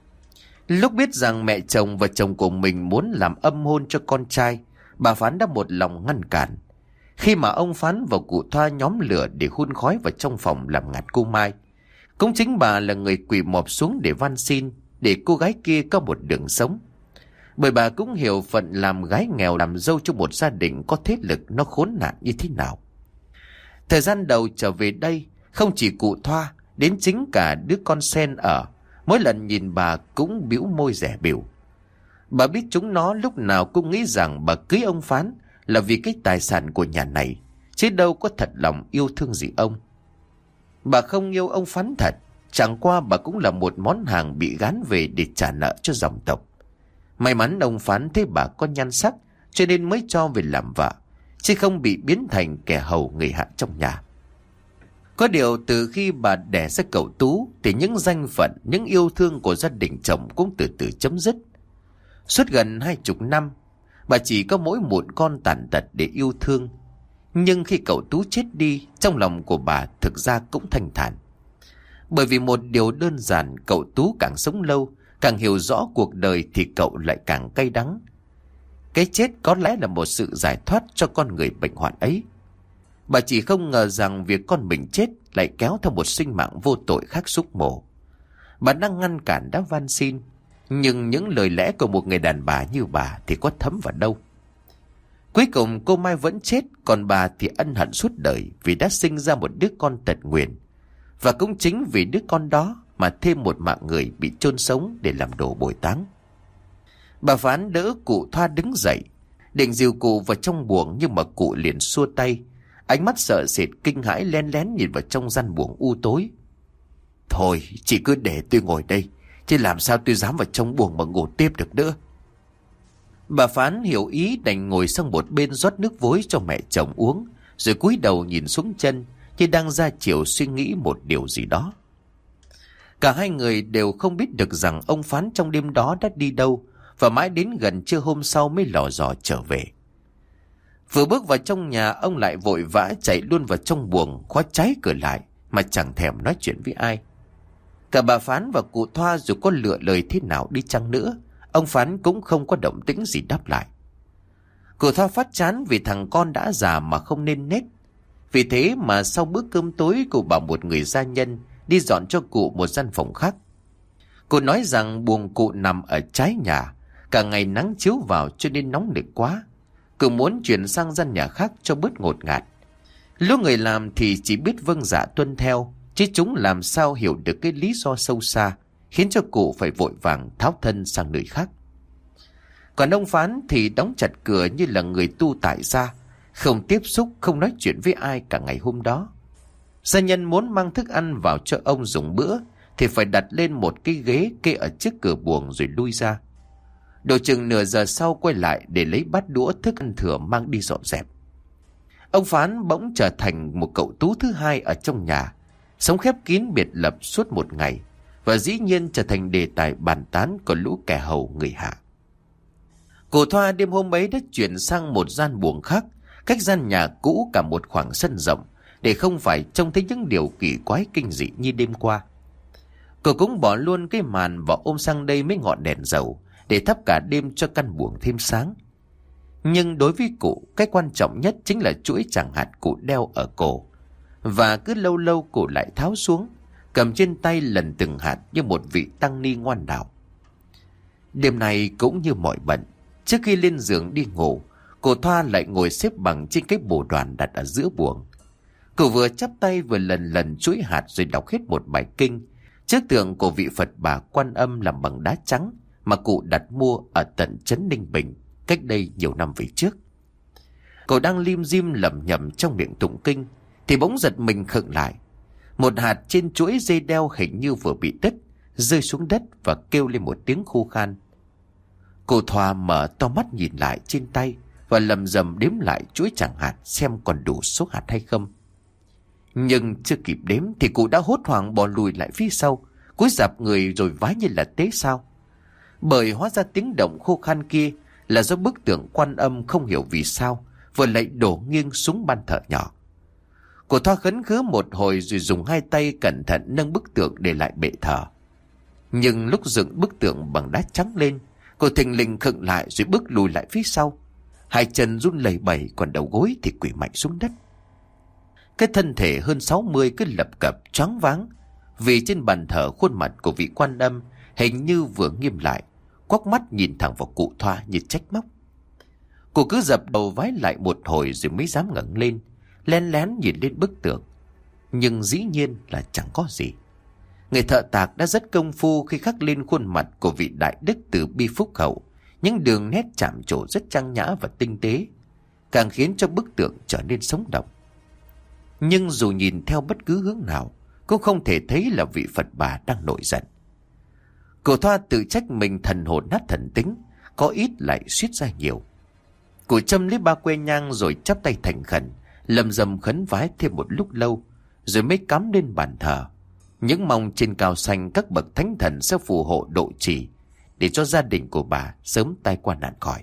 Lúc biết rằng mẹ chồng và chồng của mình muốn làm âm hôn cho con trai, bà Phán đã một lòng ngăn cản. Khi mà ông Phán và cụ Thoa nhóm lửa để hun khói vào trong phòng làm ngạt cô Mai, cũng chính bà là người quỳ mọp xuống để van xin để cô gái kia có một đường sống. Bởi bà cũng hiểu phận làm gái nghèo làm dâu cho một gia đình có thế lực nó khốn nạn như thế nào. Thời gian đầu trở về đây, không chỉ cụ Thoa, đến chính cả đứa con Sen ở, mỗi lần nhìn bà cũng bĩu môi rẻ bỉu. Bà biết chúng nó lúc nào cũng nghĩ rằng bà cưới ông Phán là vì cái tài sản của nhà này, chứ đâu có thật lòng yêu thương gì ông. Bà không yêu ông Phán thật, chẳng qua bà cũng là một món hàng bị gán về để trả nợ cho dòng tộc. May mắn ông Phán thấy bà có nhan sắc cho nên mới cho về làm vợ, chứ không bị biến thành kẻ hầu người hạ trong nhà. Có điều từ khi bà đẻ ra cậu Tú thì những danh phận, những yêu thương của gia đình chồng cũng từ từ chấm dứt. Suốt gần hai chục năm, bà chỉ có mỗi một con tàn tật để yêu thương. Nhưng khi cậu Tú chết đi, trong lòng của bà thực ra cũng thanh thản. Bởi vì một điều đơn giản, cậu Tú càng sống lâu, càng hiểu rõ cuộc đời thì cậu lại càng cay đắng. Cái chết có lẽ là một sự giải thoát cho con người bệnh hoạn ấy. Bà chỉ không ngờ rằng việc con mình chết lại kéo theo một sinh mạng vô tội khác xúc mổ. Bà đang ngăn cản đã van xin, nhưng những lời lẽ của một người đàn bà như bà thì có thấm vào đâu. Cuối cùng cô Mai vẫn chết, còn bà thì ân hận suốt đời vì đã sinh ra một đứa con tật nguyền. Và cũng chính vì đứa con đó mà thêm một mạng người bị chôn sống để làm đồ bồi táng. Bà Phán đỡ cụ Thoa đứng dậy, định dìu cụ vào trong buồng, nhưng mà cụ liền xua tay, ánh mắt sợ sệt kinh hãi lén lén nhìn vào trong gian buồng u tối. Thôi, chị cứ để tôi ngồi đây, chứ làm sao tôi dám vào trong buồng mà ngủ tiếp được nữa. Bà Phán hiểu ý đành ngồi sang một bên rót nước vối cho mẹ chồng uống, rồi cúi đầu nhìn xuống chân như đang ra chiều suy nghĩ một điều gì đó. Cả hai người đều không biết được rằng ông Phán trong đêm đó đã đi đâu, và mãi đến gần trưa hôm sau mới lò dò trở về. Vừa bước vào trong nhà, ông lại vội vã chạy luôn vào trong buồng, khóa trái cửa lại mà chẳng thèm nói chuyện với ai. Cả bà Phán và cụ Thoa dù có lựa lời thế nào đi chăng nữa, ông Phán cũng không có động tĩnh gì đáp lại. Cụ Thoa phát chán vì thằng con đã già mà không nên nết. Vì thế mà sau bữa cơm tối, cụ bảo một người gia nhân đi dọn cho cụ một gian phòng khác. Cụ nói rằng buồng cụ nằm ở trái nhà, cả ngày nắng chiếu vào cho nên nóng nực quá. Cụ muốn chuyển sang gian nhà khác cho bớt ngột ngạt. Lúc người làm thì chỉ biết vâng dạ tuân theo, chứ chúng làm sao hiểu được cái lý do sâu xa khiến cho cụ phải vội vàng tháo thân sang nơi khác. Còn ông Phán thì đóng chặt cửa như là người tu tại gia, không tiếp xúc, không nói chuyện với ai cả ngày hôm đó. Gia nhân muốn mang thức ăn vào cho ông dùng bữa thì phải đặt lên một cái ghế kê ở trước cửa buồng rồi lui ra. Độ chừng nửa giờ sau quay lại để lấy bát đũa thức ăn thừa mang đi dọn dẹp. Ông Phán bỗng trở thành một cậu Tú thứ hai ở trong nhà, sống khép kín biệt lập suốt một ngày, và dĩ nhiên trở thành đề tài bàn tán của lũ kẻ hầu người hạ. Cụ Thoa đêm hôm ấy đã chuyển sang một gian buồng khác, cách gian nhà cũ cả một khoảng sân rộng, để không phải trông thấy những điều kỳ quái kinh dị như đêm qua. Cô cũng bỏ luôn cái màn và ôm sang đây mấy ngọn đèn dầu để thắp cả đêm cho căn buồng thêm sáng. Nhưng đối với cụ, cái quan trọng nhất chính là chuỗi tràng hạt cụ đeo ở cổ, và cứ lâu lâu cụ lại tháo xuống, cầm trên tay lần từng hạt như một vị tăng ni ngoan đạo. Đêm này cũng như mọi bận, Trước khi lên giường đi ngủ, cô Thoa lại ngồi xếp bằng trên cái bồ đoàn đặt ở giữa buồng. Cô vừa chắp tay vừa lần lần chuỗi hạt rồi đọc hết một bài kinh trước tượng của vị Phật Bà Quan Âm làm bằng đá trắng mà cụ đặt mua ở tận trấn Ninh Bình cách đây nhiều năm về trước. Cậu đang lim dim lẩm nhẩm trong miệng tụng kinh thì bỗng giật mình khựng lại. Một hạt trên chuỗi dây đeo hình như vừa bị đứt, rơi xuống đất và kêu lên một tiếng khô khan. Cô Thoa mở to mắt nhìn lại trên tay và lầm rầm đếm lại chuỗi chẳng hạt xem còn đủ số hạt hay không. Nhưng chưa kịp đếm thì cụ đã hốt hoảng bò lùi lại phía sau, cúi rạp người rồi vái như là tế sao. Bởi hóa ra tiếng động khô khan kia là do bức tượng Quan Âm không hiểu vì sao vừa lại đổ nghiêng xuống ban thờ nhỏ. Cô Thoa khấn khứa một hồi rồi dùng hai tay cẩn thận nâng bức tượng để lại bệ thờ. Nhưng lúc dựng bức tượng bằng đá trắng lên, cô thình lình khựng lại rồi bước lùi lại phía sau. Hai chân run lẩy bẩy, còn đầu gối thì quỳ mạnh xuống đất. Cái thân thể hơn sáu mươi cứ lập cập choáng váng, vì trên bàn thờ khuôn mặt của vị Quan Âm hình như vừa nghiêm lại, quắc mắt nhìn thẳng vào cụ Thoa như trách móc. Cô cứ dập đầu vái lại một hồi rồi mới dám ngẩng lên, len lén nhìn lên bức tượng. Nhưng dĩ nhiên là chẳng có gì. Người thợ tạc đã rất công phu khi khắc lên khuôn mặt của vị đại đức từ Bi Phúc Hậu những đường nét chạm trổ rất trang nhã và tinh tế, càng khiến cho bức tượng trở nên sống động. Nhưng dù nhìn theo bất cứ hướng nào, cũng không thể thấy là vị Phật Bà đang nổi giận. Cô Thoa tự trách mình thần hồn nát thần tính, có ít lại suýt ra nhiều. Cô châm lấy ba que nhang rồi chắp tay thành khẩn, lầm rầm khấn vái thêm một lúc lâu, rồi mới cắm lên bàn thờ, những mong trên cao xanh các bậc thánh thần sẽ phù hộ độ trì để cho gia đình của bà sớm tai qua nạn khỏi.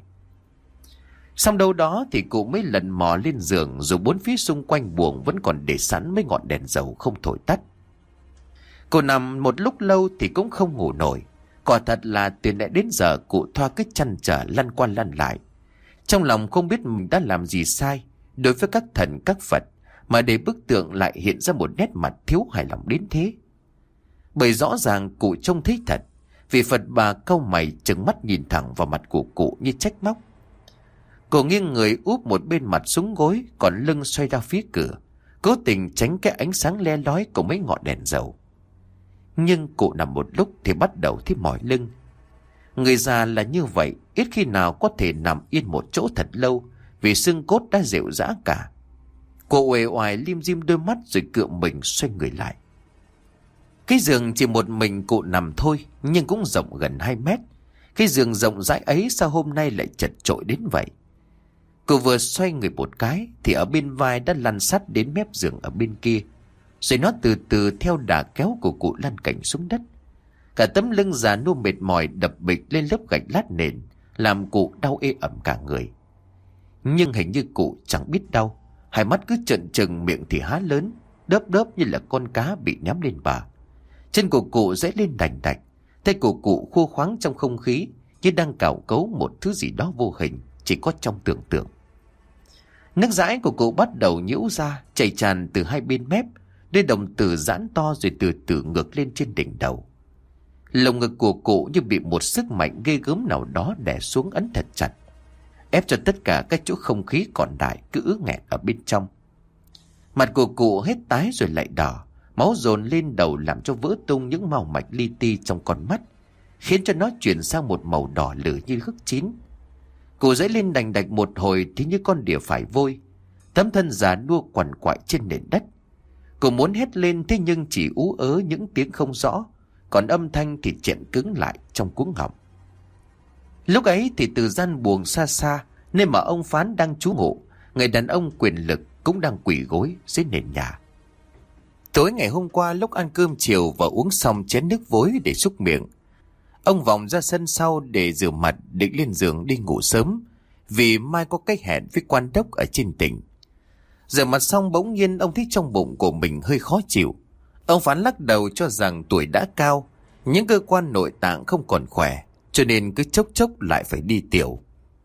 Xong đâu đó thì cụ mới lần mò lên giường, rồi bốn phía xung quanh buồng vẫn còn để sẵn mấy ngọn đèn dầu không thổi tắt. Cô nằm một lúc lâu thì cũng không ngủ nổi. Quả thật là từ nãy đến giờ cụ Thoa cứ chăn trở lăn qua lăn lại, trong lòng không biết mình đã làm gì sai đối với các thần các Phật mà để bức tượng lại hiện ra một nét mặt thiếu hài lòng đến thế. Bởi rõ ràng cụ trông thấy thật, vì Phật Bà cau mày trừng mắt nhìn thẳng vào mặt của cụ như trách móc. Cô nghiêng người úp một bên mặt xuống gối, còn lưng xoay ra phía cửa, cố tình tránh cái ánh sáng le lói của mấy ngọn đèn dầu. Nhưng cụ nằm một lúc thì bắt đầu thấy mỏi lưng. Người già là như vậy, ít khi nào có thể nằm yên một chỗ thật lâu, vì xương cốt đã rệu rã cả. Cô uể oải lim dim đôi mắt rồi cựa mình xoay người lại. Cái giường chỉ một mình cụ nằm thôi, nhưng cũng rộng gần hai mét. Cái giường rộng rãi ấy sao hôm nay lại chật chội đến vậy? Cô vừa xoay người một cái thì ở bên vai đã lăn sắt đến mép giường ở bên kia, rồi nó từ từ theo đà kéo của cụ lăn cảnh xuống đất. Cả tấm lưng già nua mệt mỏi đập bịch lên lớp gạch lát nền, làm cụ đau ê ẩm cả người. Nhưng hình như cụ chẳng biết đau, hai mắt cứ trợn trừng, miệng thì há lớn, đớp đớp như là con cá bị nhắm lên bờ. Chân của cụ dãy lên đành đạch, tay của cụ khô khoáng trong không khí như đang cào cấu một thứ gì đó vô hình, chỉ có trong tưởng tượng. Nước dãi của cụ bắt đầu nhễu ra, chảy tràn từ hai bên mép, đôi đồng tử giãn to rồi từ từ ngược lên trên đỉnh đầu. Lồng ngực của cụ như bị một sức mạnh ghê gớm nào đó đè xuống ấn thật chặt, ép cho tất cả các chỗ không khí còn lại cứ ứ nghẹn ở bên trong. Mặt của cụ hết tái rồi lại đỏ, máu dồn lên đầu làm cho vỡ tung những mao mạch li ti trong con mắt, khiến cho nó chuyển sang một màu đỏ lửa như gấc chín. Cụ dãy lên đành đạch một hồi thì như con đỉa phải vôi, tấm thân già nua quằn quại trên nền đất. Cụ muốn hét lên thế nhưng chỉ ú ớ những tiếng không rõ, còn âm thanh thì chẹn cứng lại trong cuống họng. Lúc ấy thì từ gian buồng xa xa, nơi mà ông Phán đang trú ngụ, người đàn ông quyền lực cũng đang quỳ gối dưới nền nhà. Tối ngày hôm qua lúc ăn cơm chiều và uống xong chén nước vối để súc miệng, ông vòng ra sân sau để rửa mặt định lên giường đi ngủ sớm, vì mai có cái hẹn với quan đốc ở trên tỉnh. Rửa mặt xong bỗng nhiên ông thấy trong bụng của mình hơi khó chịu. Ông Phán lắc đầu cho rằng tuổi đã cao, những cơ quan nội tạng không còn khỏe, cho nên cứ chốc chốc lại phải đi tiểu.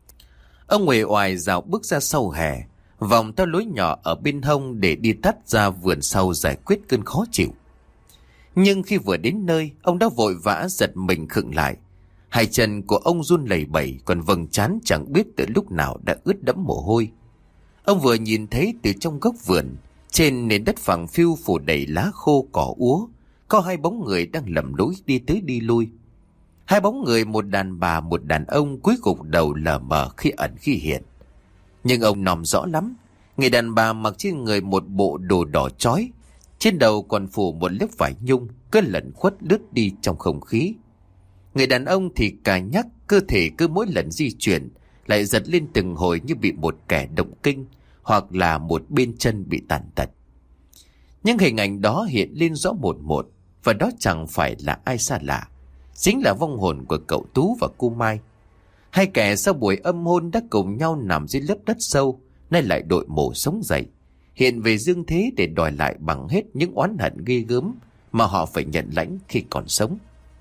Ông uể oải dạo bước ra sau hè, vòng theo lối nhỏ ở bên hông để đi tắt ra vườn sau giải quyết cơn khó chịu. Nhưng khi vừa đến nơi, ông đã vội vã giật mình khựng lại. Hai chân của ông run lẩy bẩy, còn vầng trán chẳng biết từ lúc nào đã ướt đẫm mồ hôi. Ông vừa nhìn thấy từ trong góc vườn, trên nền đất phẳng phiu phủ đầy lá khô cỏ úa, có hai bóng người đang lầm lũi đi tới đi lui. Hai bóng người, một đàn bà một đàn ông, cúi gục đầu lờ mờ khi ẩn khi hiện. Nhưng ông nòm rõ lắm. Người đàn bà mặc trên người một bộ đồ đỏ chói, trên đầu còn phủ một lớp vải nhung, cứ lẩn khuất lướt đi trong không khí. Người đàn ông thì cà nhắc, cơ thể cứ mỗi lần di chuyển lại giật lên từng hồi như bị một kẻ động kinh, hoặc là một bên chân bị tàn tật. Nhưng hình ảnh đó hiện lên rõ một một, và đó chẳng phải là ai xa lạ, chính là vong hồn của cậu Tú và cô Mai. Hai kẻ sau buổi âm hôn đã cùng nhau nằm dưới lớp đất sâu, nay lại đội mồ sống dậy, hiện về dương thế để đòi lại bằng hết những oán hận ghê gớm mà họ phải nhận lãnh khi còn sống.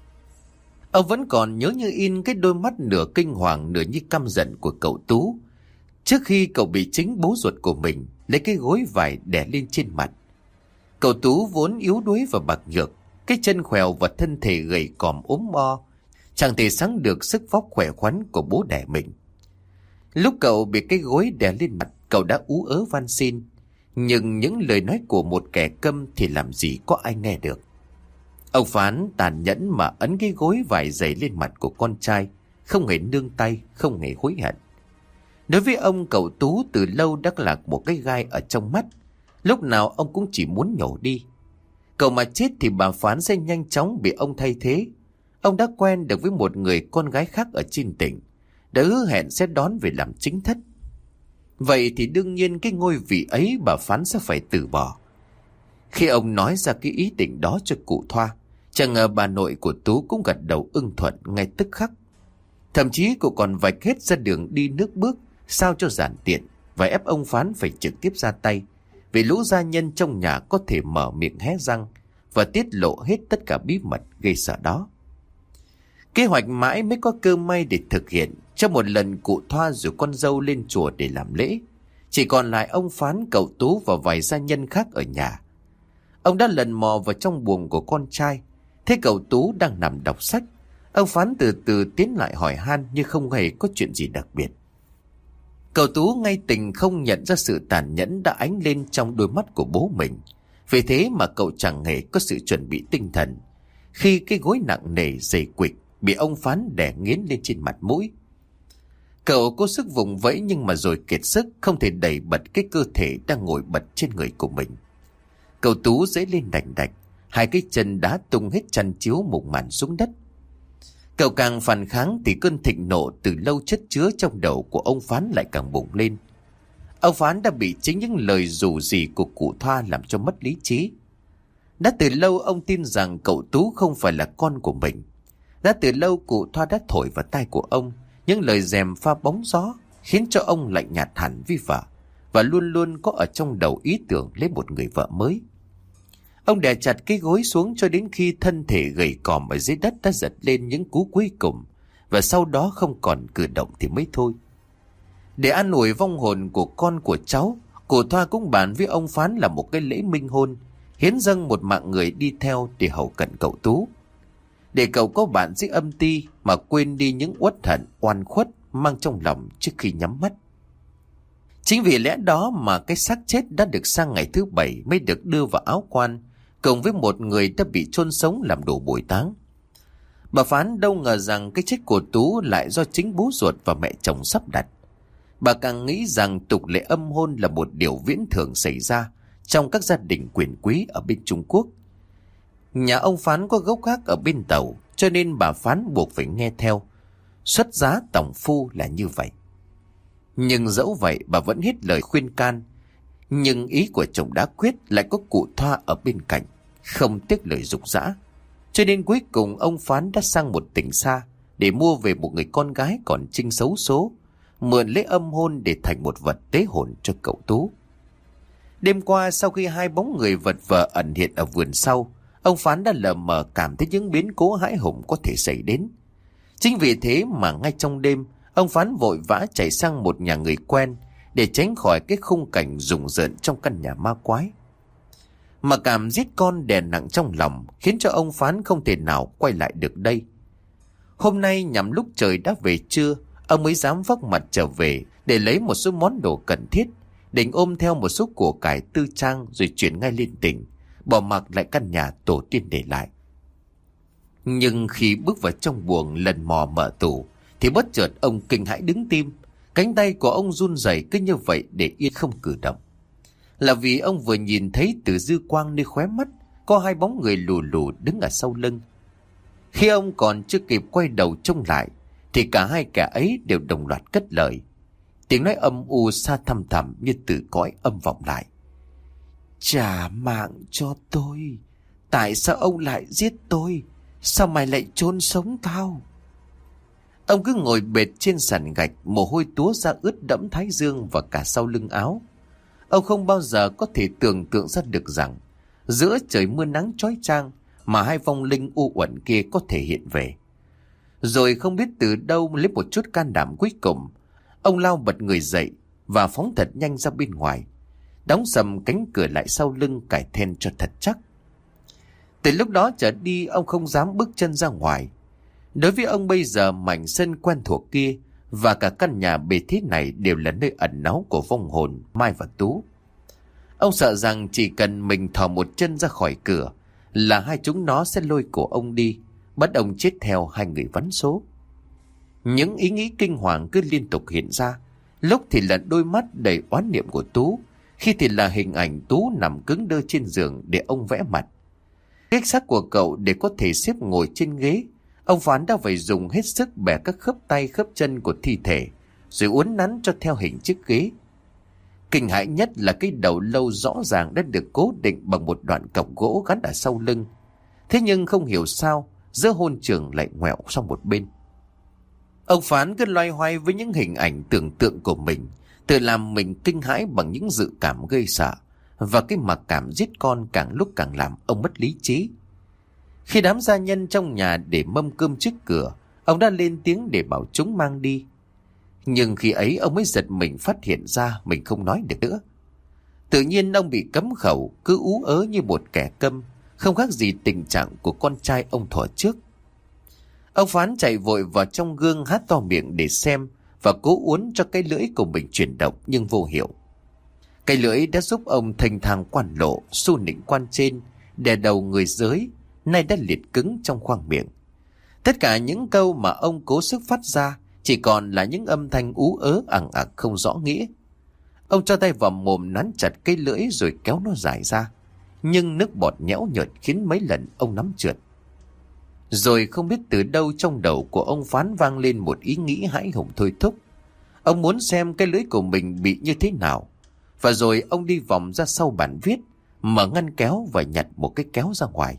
Ông vẫn còn nhớ như in cái đôi mắt nửa kinh hoàng nửa như căm giận của cậu Tú, trước khi cậu bị chính bố ruột của mình lấy cái gối vải đè lên trên mặt. Cậu Tú vốn yếu đuối và bạc nhược, cái chân khèo và thân thể gầy còm ốm mo, chẳng thể sánh được sức vóc khỏe khoắn của bố đẻ mình. Lúc cậu bị cái gối đè lên mặt, cậu đã ú ớ van xin, nhưng những lời nói của một kẻ câm thì làm gì có ai nghe được. Ông Phán tàn nhẫn mà ấn cái gối vải dày lên mặt của con trai, không hề nương tay, không hề hối hận. Đối với ông, cậu Tú từ lâu đã là một cái gai ở trong mắt, lúc nào ông cũng chỉ muốn nhổ đi. Cậu mà chết thì bà Phán sẽ nhanh chóng bị ông thay thế. Ông đã quen được với một người con gái khác ở trên tỉnh, đã hứa hẹn sẽ đón về làm chính thất. Vậy thì đương nhiên cái ngôi vị ấy bà Phán sẽ phải từ bỏ. Khi ông nói ra cái ý định đó cho cụ Thoa, chẳng ngờ bà nội của Tú cũng gật đầu ưng thuận ngay tức khắc. Thậm chí cô còn vạch hết ra đường đi nước bước sao cho giản tiện, và ép ông Phán phải trực tiếp ra tay, vì lũ gia nhân trong nhà có thể mở miệng hé răng và tiết lộ hết tất cả bí mật gây sợ đó. Kế hoạch mãi mới có cơ may để thực hiện. Trong một lần cụ Thoa rủ con dâu lên chùa để làm lễ, chỉ còn lại ông Phán, cậu Tú và vài gia nhân khác ở nhà. Ông đã lần mò vào trong buồng của con trai, thấy cậu Tú đang nằm đọc sách. Ông Phán từ từ tiến lại hỏi han như không hề có chuyện gì đặc biệt. Cậu Tú ngay tình không nhận ra sự tàn nhẫn đã ánh lên trong đôi mắt của bố mình. Vì thế mà cậu chẳng hề có sự chuẩn bị tinh thần khi cái gối nặng nề dày quịch bị ông Phán đè nghiến lên trên mặt mũi. Cậu cố sức vùng vẫy nhưng mà rồi kiệt sức, không thể đẩy bật cái cơ thể đang ngồi bật trên người của mình. Cậu Tú dãy lên đành đạch, hai cái chân đá tung hết chăn chiếu mục màn xuống đất. Cậu càng phản kháng thì cơn thịnh nộ từ lâu chất chứa trong đầu của ông Phán lại càng bùng lên. Ông Phán đã bị chính những lời rủ rỉ của cụ Thoa làm cho mất lý trí. Đã từ lâu ông tin rằng cậu Tú không phải là con của mình. Đã từ lâu cụ Thoa đã thổi vào tai của ông những lời rèm pha bóng gió, khiến cho ông lạnh nhạt hẳn với vợ, và luôn luôn có ở trong đầu ý tưởng lấy một người vợ mới. Ông đè chặt cái gối xuống cho đến khi thân thể gầy còm ở dưới đất đã giật lên những cú cuối cùng, và sau đó không còn cử động thì mới thôi. Để an ủi vong hồn của con của cháu, cụ Thoa cũng bàn với ông Phán là một cái lễ minh hôn, hiến dâng một mạng người đi theo để hầu cận cậu Tú, để cậu có bạn dưới âm ti mà quên đi những uất hận oan khuất mang trong lòng trước khi nhắm mắt. Chính vì lẽ đó mà cái xác chết đã được sang ngày thứ bảy mới được đưa vào áo quan, cùng với một người đã bị chôn sống làm đồ bồi táng. Bà Phán đâu ngờ rằng cái chết của Tú lại do chính bố ruột và mẹ chồng sắp đặt. Bà càng nghĩ rằng tục lệ âm hôn là một điều viễn thường xảy ra trong các gia đình quyền quý ở bên Trung Quốc. Nhà ông Phán có gốc gác ở bên Tàu, cho nên bà Phán buộc phải nghe theo. Xuất giá tòng phu là như vậy. Nhưng dẫu vậy bà vẫn hết lời khuyên can. Nhưng ý của chồng đã quyết, lại có cụ Thoa ở bên cạnh, không tiếc lời dục dã. Cho nên cuối cùng ông Phán đã sang một tỉnh xa để mua về một người con gái còn trinh xấu số, mượn lấy âm hôn để thành một vật tế hồn cho cậu Tú. Đêm qua, sau khi hai bóng người vật vờ ẩn hiện ở vườn sau, ông Phán đã lờ mờ cảm thấy những biến cố hãi hùng có thể xảy đến. Chính vì thế mà ngay trong đêm, ông Phán vội vã chạy sang một nhà người quen để tránh khỏi cái khung cảnh rùng rợn trong căn nhà ma quái. Mà cảm giết con đè nặng trong lòng khiến cho ông Phán không thể nào quay lại được đây. Hôm nay nhằm lúc trời đã về trưa, ông mới dám vác mặt trở về để lấy một số món đồ cần thiết, định ôm theo một số của cải tư trang rồi chuyển ngay lên tỉnh, bỏ mặc lại căn nhà tổ tiên để lại. Nhưng khi bước vào trong buồng lần mò mở tủ, thì bất chợt ông kinh hãi đứng tim. Cánh tay của ông run rẩy cứ như vậy để yên không cử động. Là vì ông vừa nhìn thấy từ dư quang nơi khóe mắt có hai bóng người lù lù đứng ở sau lưng. Khi ông còn chưa kịp quay đầu trông lại, thì cả hai kẻ ấy đều đồng loạt cất lời. Tiếng nói âm u xa thăm thẳm như từ cõi âm vọng lại. Trả mạng cho tôi. Tại sao ông lại giết tôi? Sao mày lại chôn sống tao? Ông cứ ngồi bệt trên sàn gạch, mồ hôi túa ra ướt đẫm thái dương và cả sau lưng áo. Ông không bao giờ có thể tưởng tượng ra được rằng giữa trời mưa nắng chói chang mà hai vong linh u uẩn kia có thể hiện về. Rồi không biết từ đâu lấy một chút can đảm cuối cùng, ông lao bật người dậy và phóng thật nhanh ra bên ngoài, đóng sầm cánh cửa lại sau lưng, cài then cho thật chắc. Từ lúc đó trở đi, ông không dám bước chân ra ngoài. Đối với ông bây giờ, mảnh sân quen thuộc kia và cả căn nhà bề thế này đều là nơi ẩn náu của vong hồn Mai và Tú. Ông sợ rằng chỉ cần mình thò một chân ra khỏi cửa là hai chúng nó sẽ lôi cổ ông đi, bắt ông chết theo hai người vắn số. Những ý nghĩ kinh hoàng cứ liên tục hiện ra. Lúc thì là đôi mắt đầy oán niệm của Tú, khi thì là hình ảnh Tú nằm cứng đơ trên giường để ông vẽ mặt. Cách xác của cậu để có thể xếp ngồi trên ghế, ông Phán đã phải dùng hết sức bẻ các khớp tay khớp chân của thi thể, rồi uốn nắn cho theo hình chiếc ghế. Kinh hãi nhất là cái đầu lâu rõ ràng đã được cố định bằng một đoạn cọc gỗ gắn ở sau lưng. Thế nhưng không hiểu sao giữa hôn trường lại ngoẹo sang một bên. Ông Phán cứ loay hoay với những hình ảnh tưởng tượng của mình, tự làm mình kinh hãi bằng những dự cảm gây sợ, và cái mặc cảm giết con càng lúc càng làm ông mất lý trí. Khi đám gia nhân trong nhà để mâm cơm trước cửa, ông đã lên tiếng để bảo chúng mang đi. Nhưng khi ấy ông mới giật mình phát hiện ra mình không nói được nữa. Tự nhiên ông bị cấm khẩu, cứ ú ớ như một kẻ câm, không khác gì tình trạng của con trai ông thuở trước. Ông Phán chạy vội vào trong gương, há to miệng để xem và cố uốn cho cái lưỡi của mình chuyển động, nhưng vô hiệu. Cái lưỡi đã giúp ông thênh thang quan lộ, xu nịnh quan trên, đè đầu người dưới, nay đã liệt cứng trong khoang miệng. Tất cả những câu mà ông cố sức phát ra chỉ còn là những âm thanh ú ớ ẳng ặc không rõ nghĩa. Ông cho tay vào mồm nắn chặt cái lưỡi rồi kéo nó dài ra, nhưng nước bọt nhão nhợt khiến mấy lần ông nắm trượt. Rồi không biết từ đâu trong đầu của ông Phán vang lên một ý nghĩ hãi hùng thôi thúc. Ông muốn xem cái lưỡi của mình bị như thế nào. Và rồi ông đi vòng ra sau bàn viết, mở ngăn kéo và nhặt một cái kéo ra ngoài.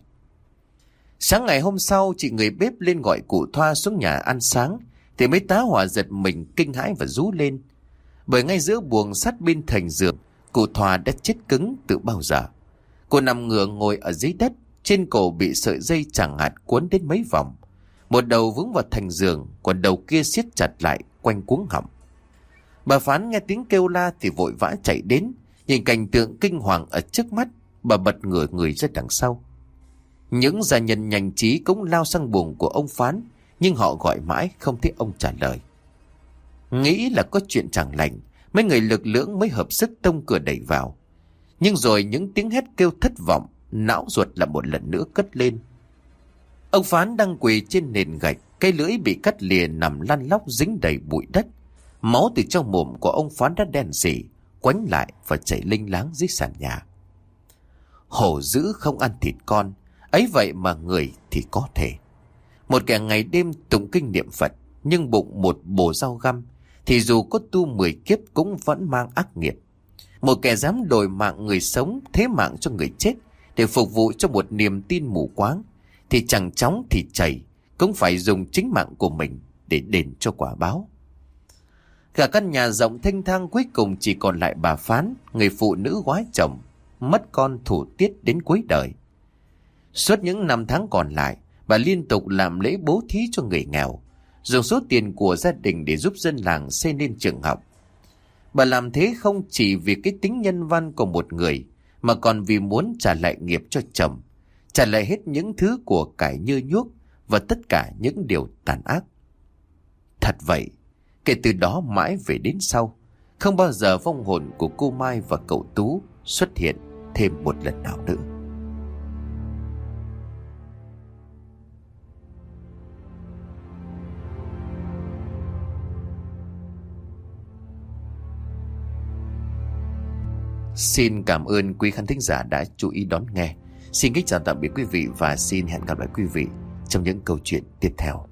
Sáng ngày hôm sau, chị người bếp lên gọi cụ Thoa xuống nhà ăn sáng, thì mấy tá hỏa giật mình kinh hãi và rú lên. Bởi ngay giữa buồng sắt bên thành giường, cụ Thoa đã chết cứng từ bao giờ. Cô nằm ngửa ngồi ở dưới đất, trên cổ bị sợi dây chẳng hạt cuốn đến mấy vòng. Một đầu vướng vào thành giường, còn đầu kia siết chặt lại quanh cuống họng. Bà Phán nghe tiếng kêu la thì vội vã chạy đến, nhìn cảnh tượng kinh hoàng ở trước mắt, bà bật ngửa người ra đằng sau. Những gia nhân nhanh trí cũng lao sang buồng của ông Phán, nhưng họ gọi mãi không thấy ông trả lời. Nghĩ là có chuyện chẳng lành, mấy người lực lưỡng mới hợp sức tông cửa đẩy vào. Nhưng rồi những tiếng hét kêu thất vọng, não ruột lại một lần nữa cất lên. Ông Phán đang quỳ trên nền gạch, cái lưỡi bị cắt lìa nằm lăn lóc dính đầy bụi đất. Máu từ trong mồm của ông Phán đã đen sì, quánh lại và chảy linh láng dưới sàn nhà. Hổ dữ không ăn thịt con, ấy vậy mà người thì có thể. Một kẻ ngày đêm tụng kinh niệm Phật, nhưng bụng một bồ dao găm, thì dù có tu mười kiếp cũng vẫn mang ác nghiệp. Một kẻ dám đổi mạng người sống, thế mạng cho người chết, để phục vụ cho một niềm tin mù quáng, thì chẳng chóng thì chảy cũng phải dùng chính mạng của mình để đền cho quả báo. Cả căn nhà rộng thênh thang cuối cùng chỉ còn lại bà Phán, người phụ nữ góa chồng, mất con thủ tiết đến cuối đời. Suốt những năm tháng còn lại, bà liên tục làm lễ bố thí cho người nghèo, dùng số tiền của gia đình để giúp dân làng xây nên trường học. Bà làm thế không chỉ vì cái tính nhân văn của một người, mà còn vì muốn trả lại nghiệp cho chồng, trả lại hết những thứ của cải như nhuốc và tất cả những điều tàn ác. Thật vậy, kể từ đó mãi về đến sau, không bao giờ vong hồn của cô Mai và cậu Tú xuất hiện thêm một lần nào nữa. Xin cảm ơn quý khán thính giả đã chú ý đón nghe. Xin kính chào tạm biệt quý vị và xin hẹn gặp lại quý vị trong những câu chuyện tiếp theo.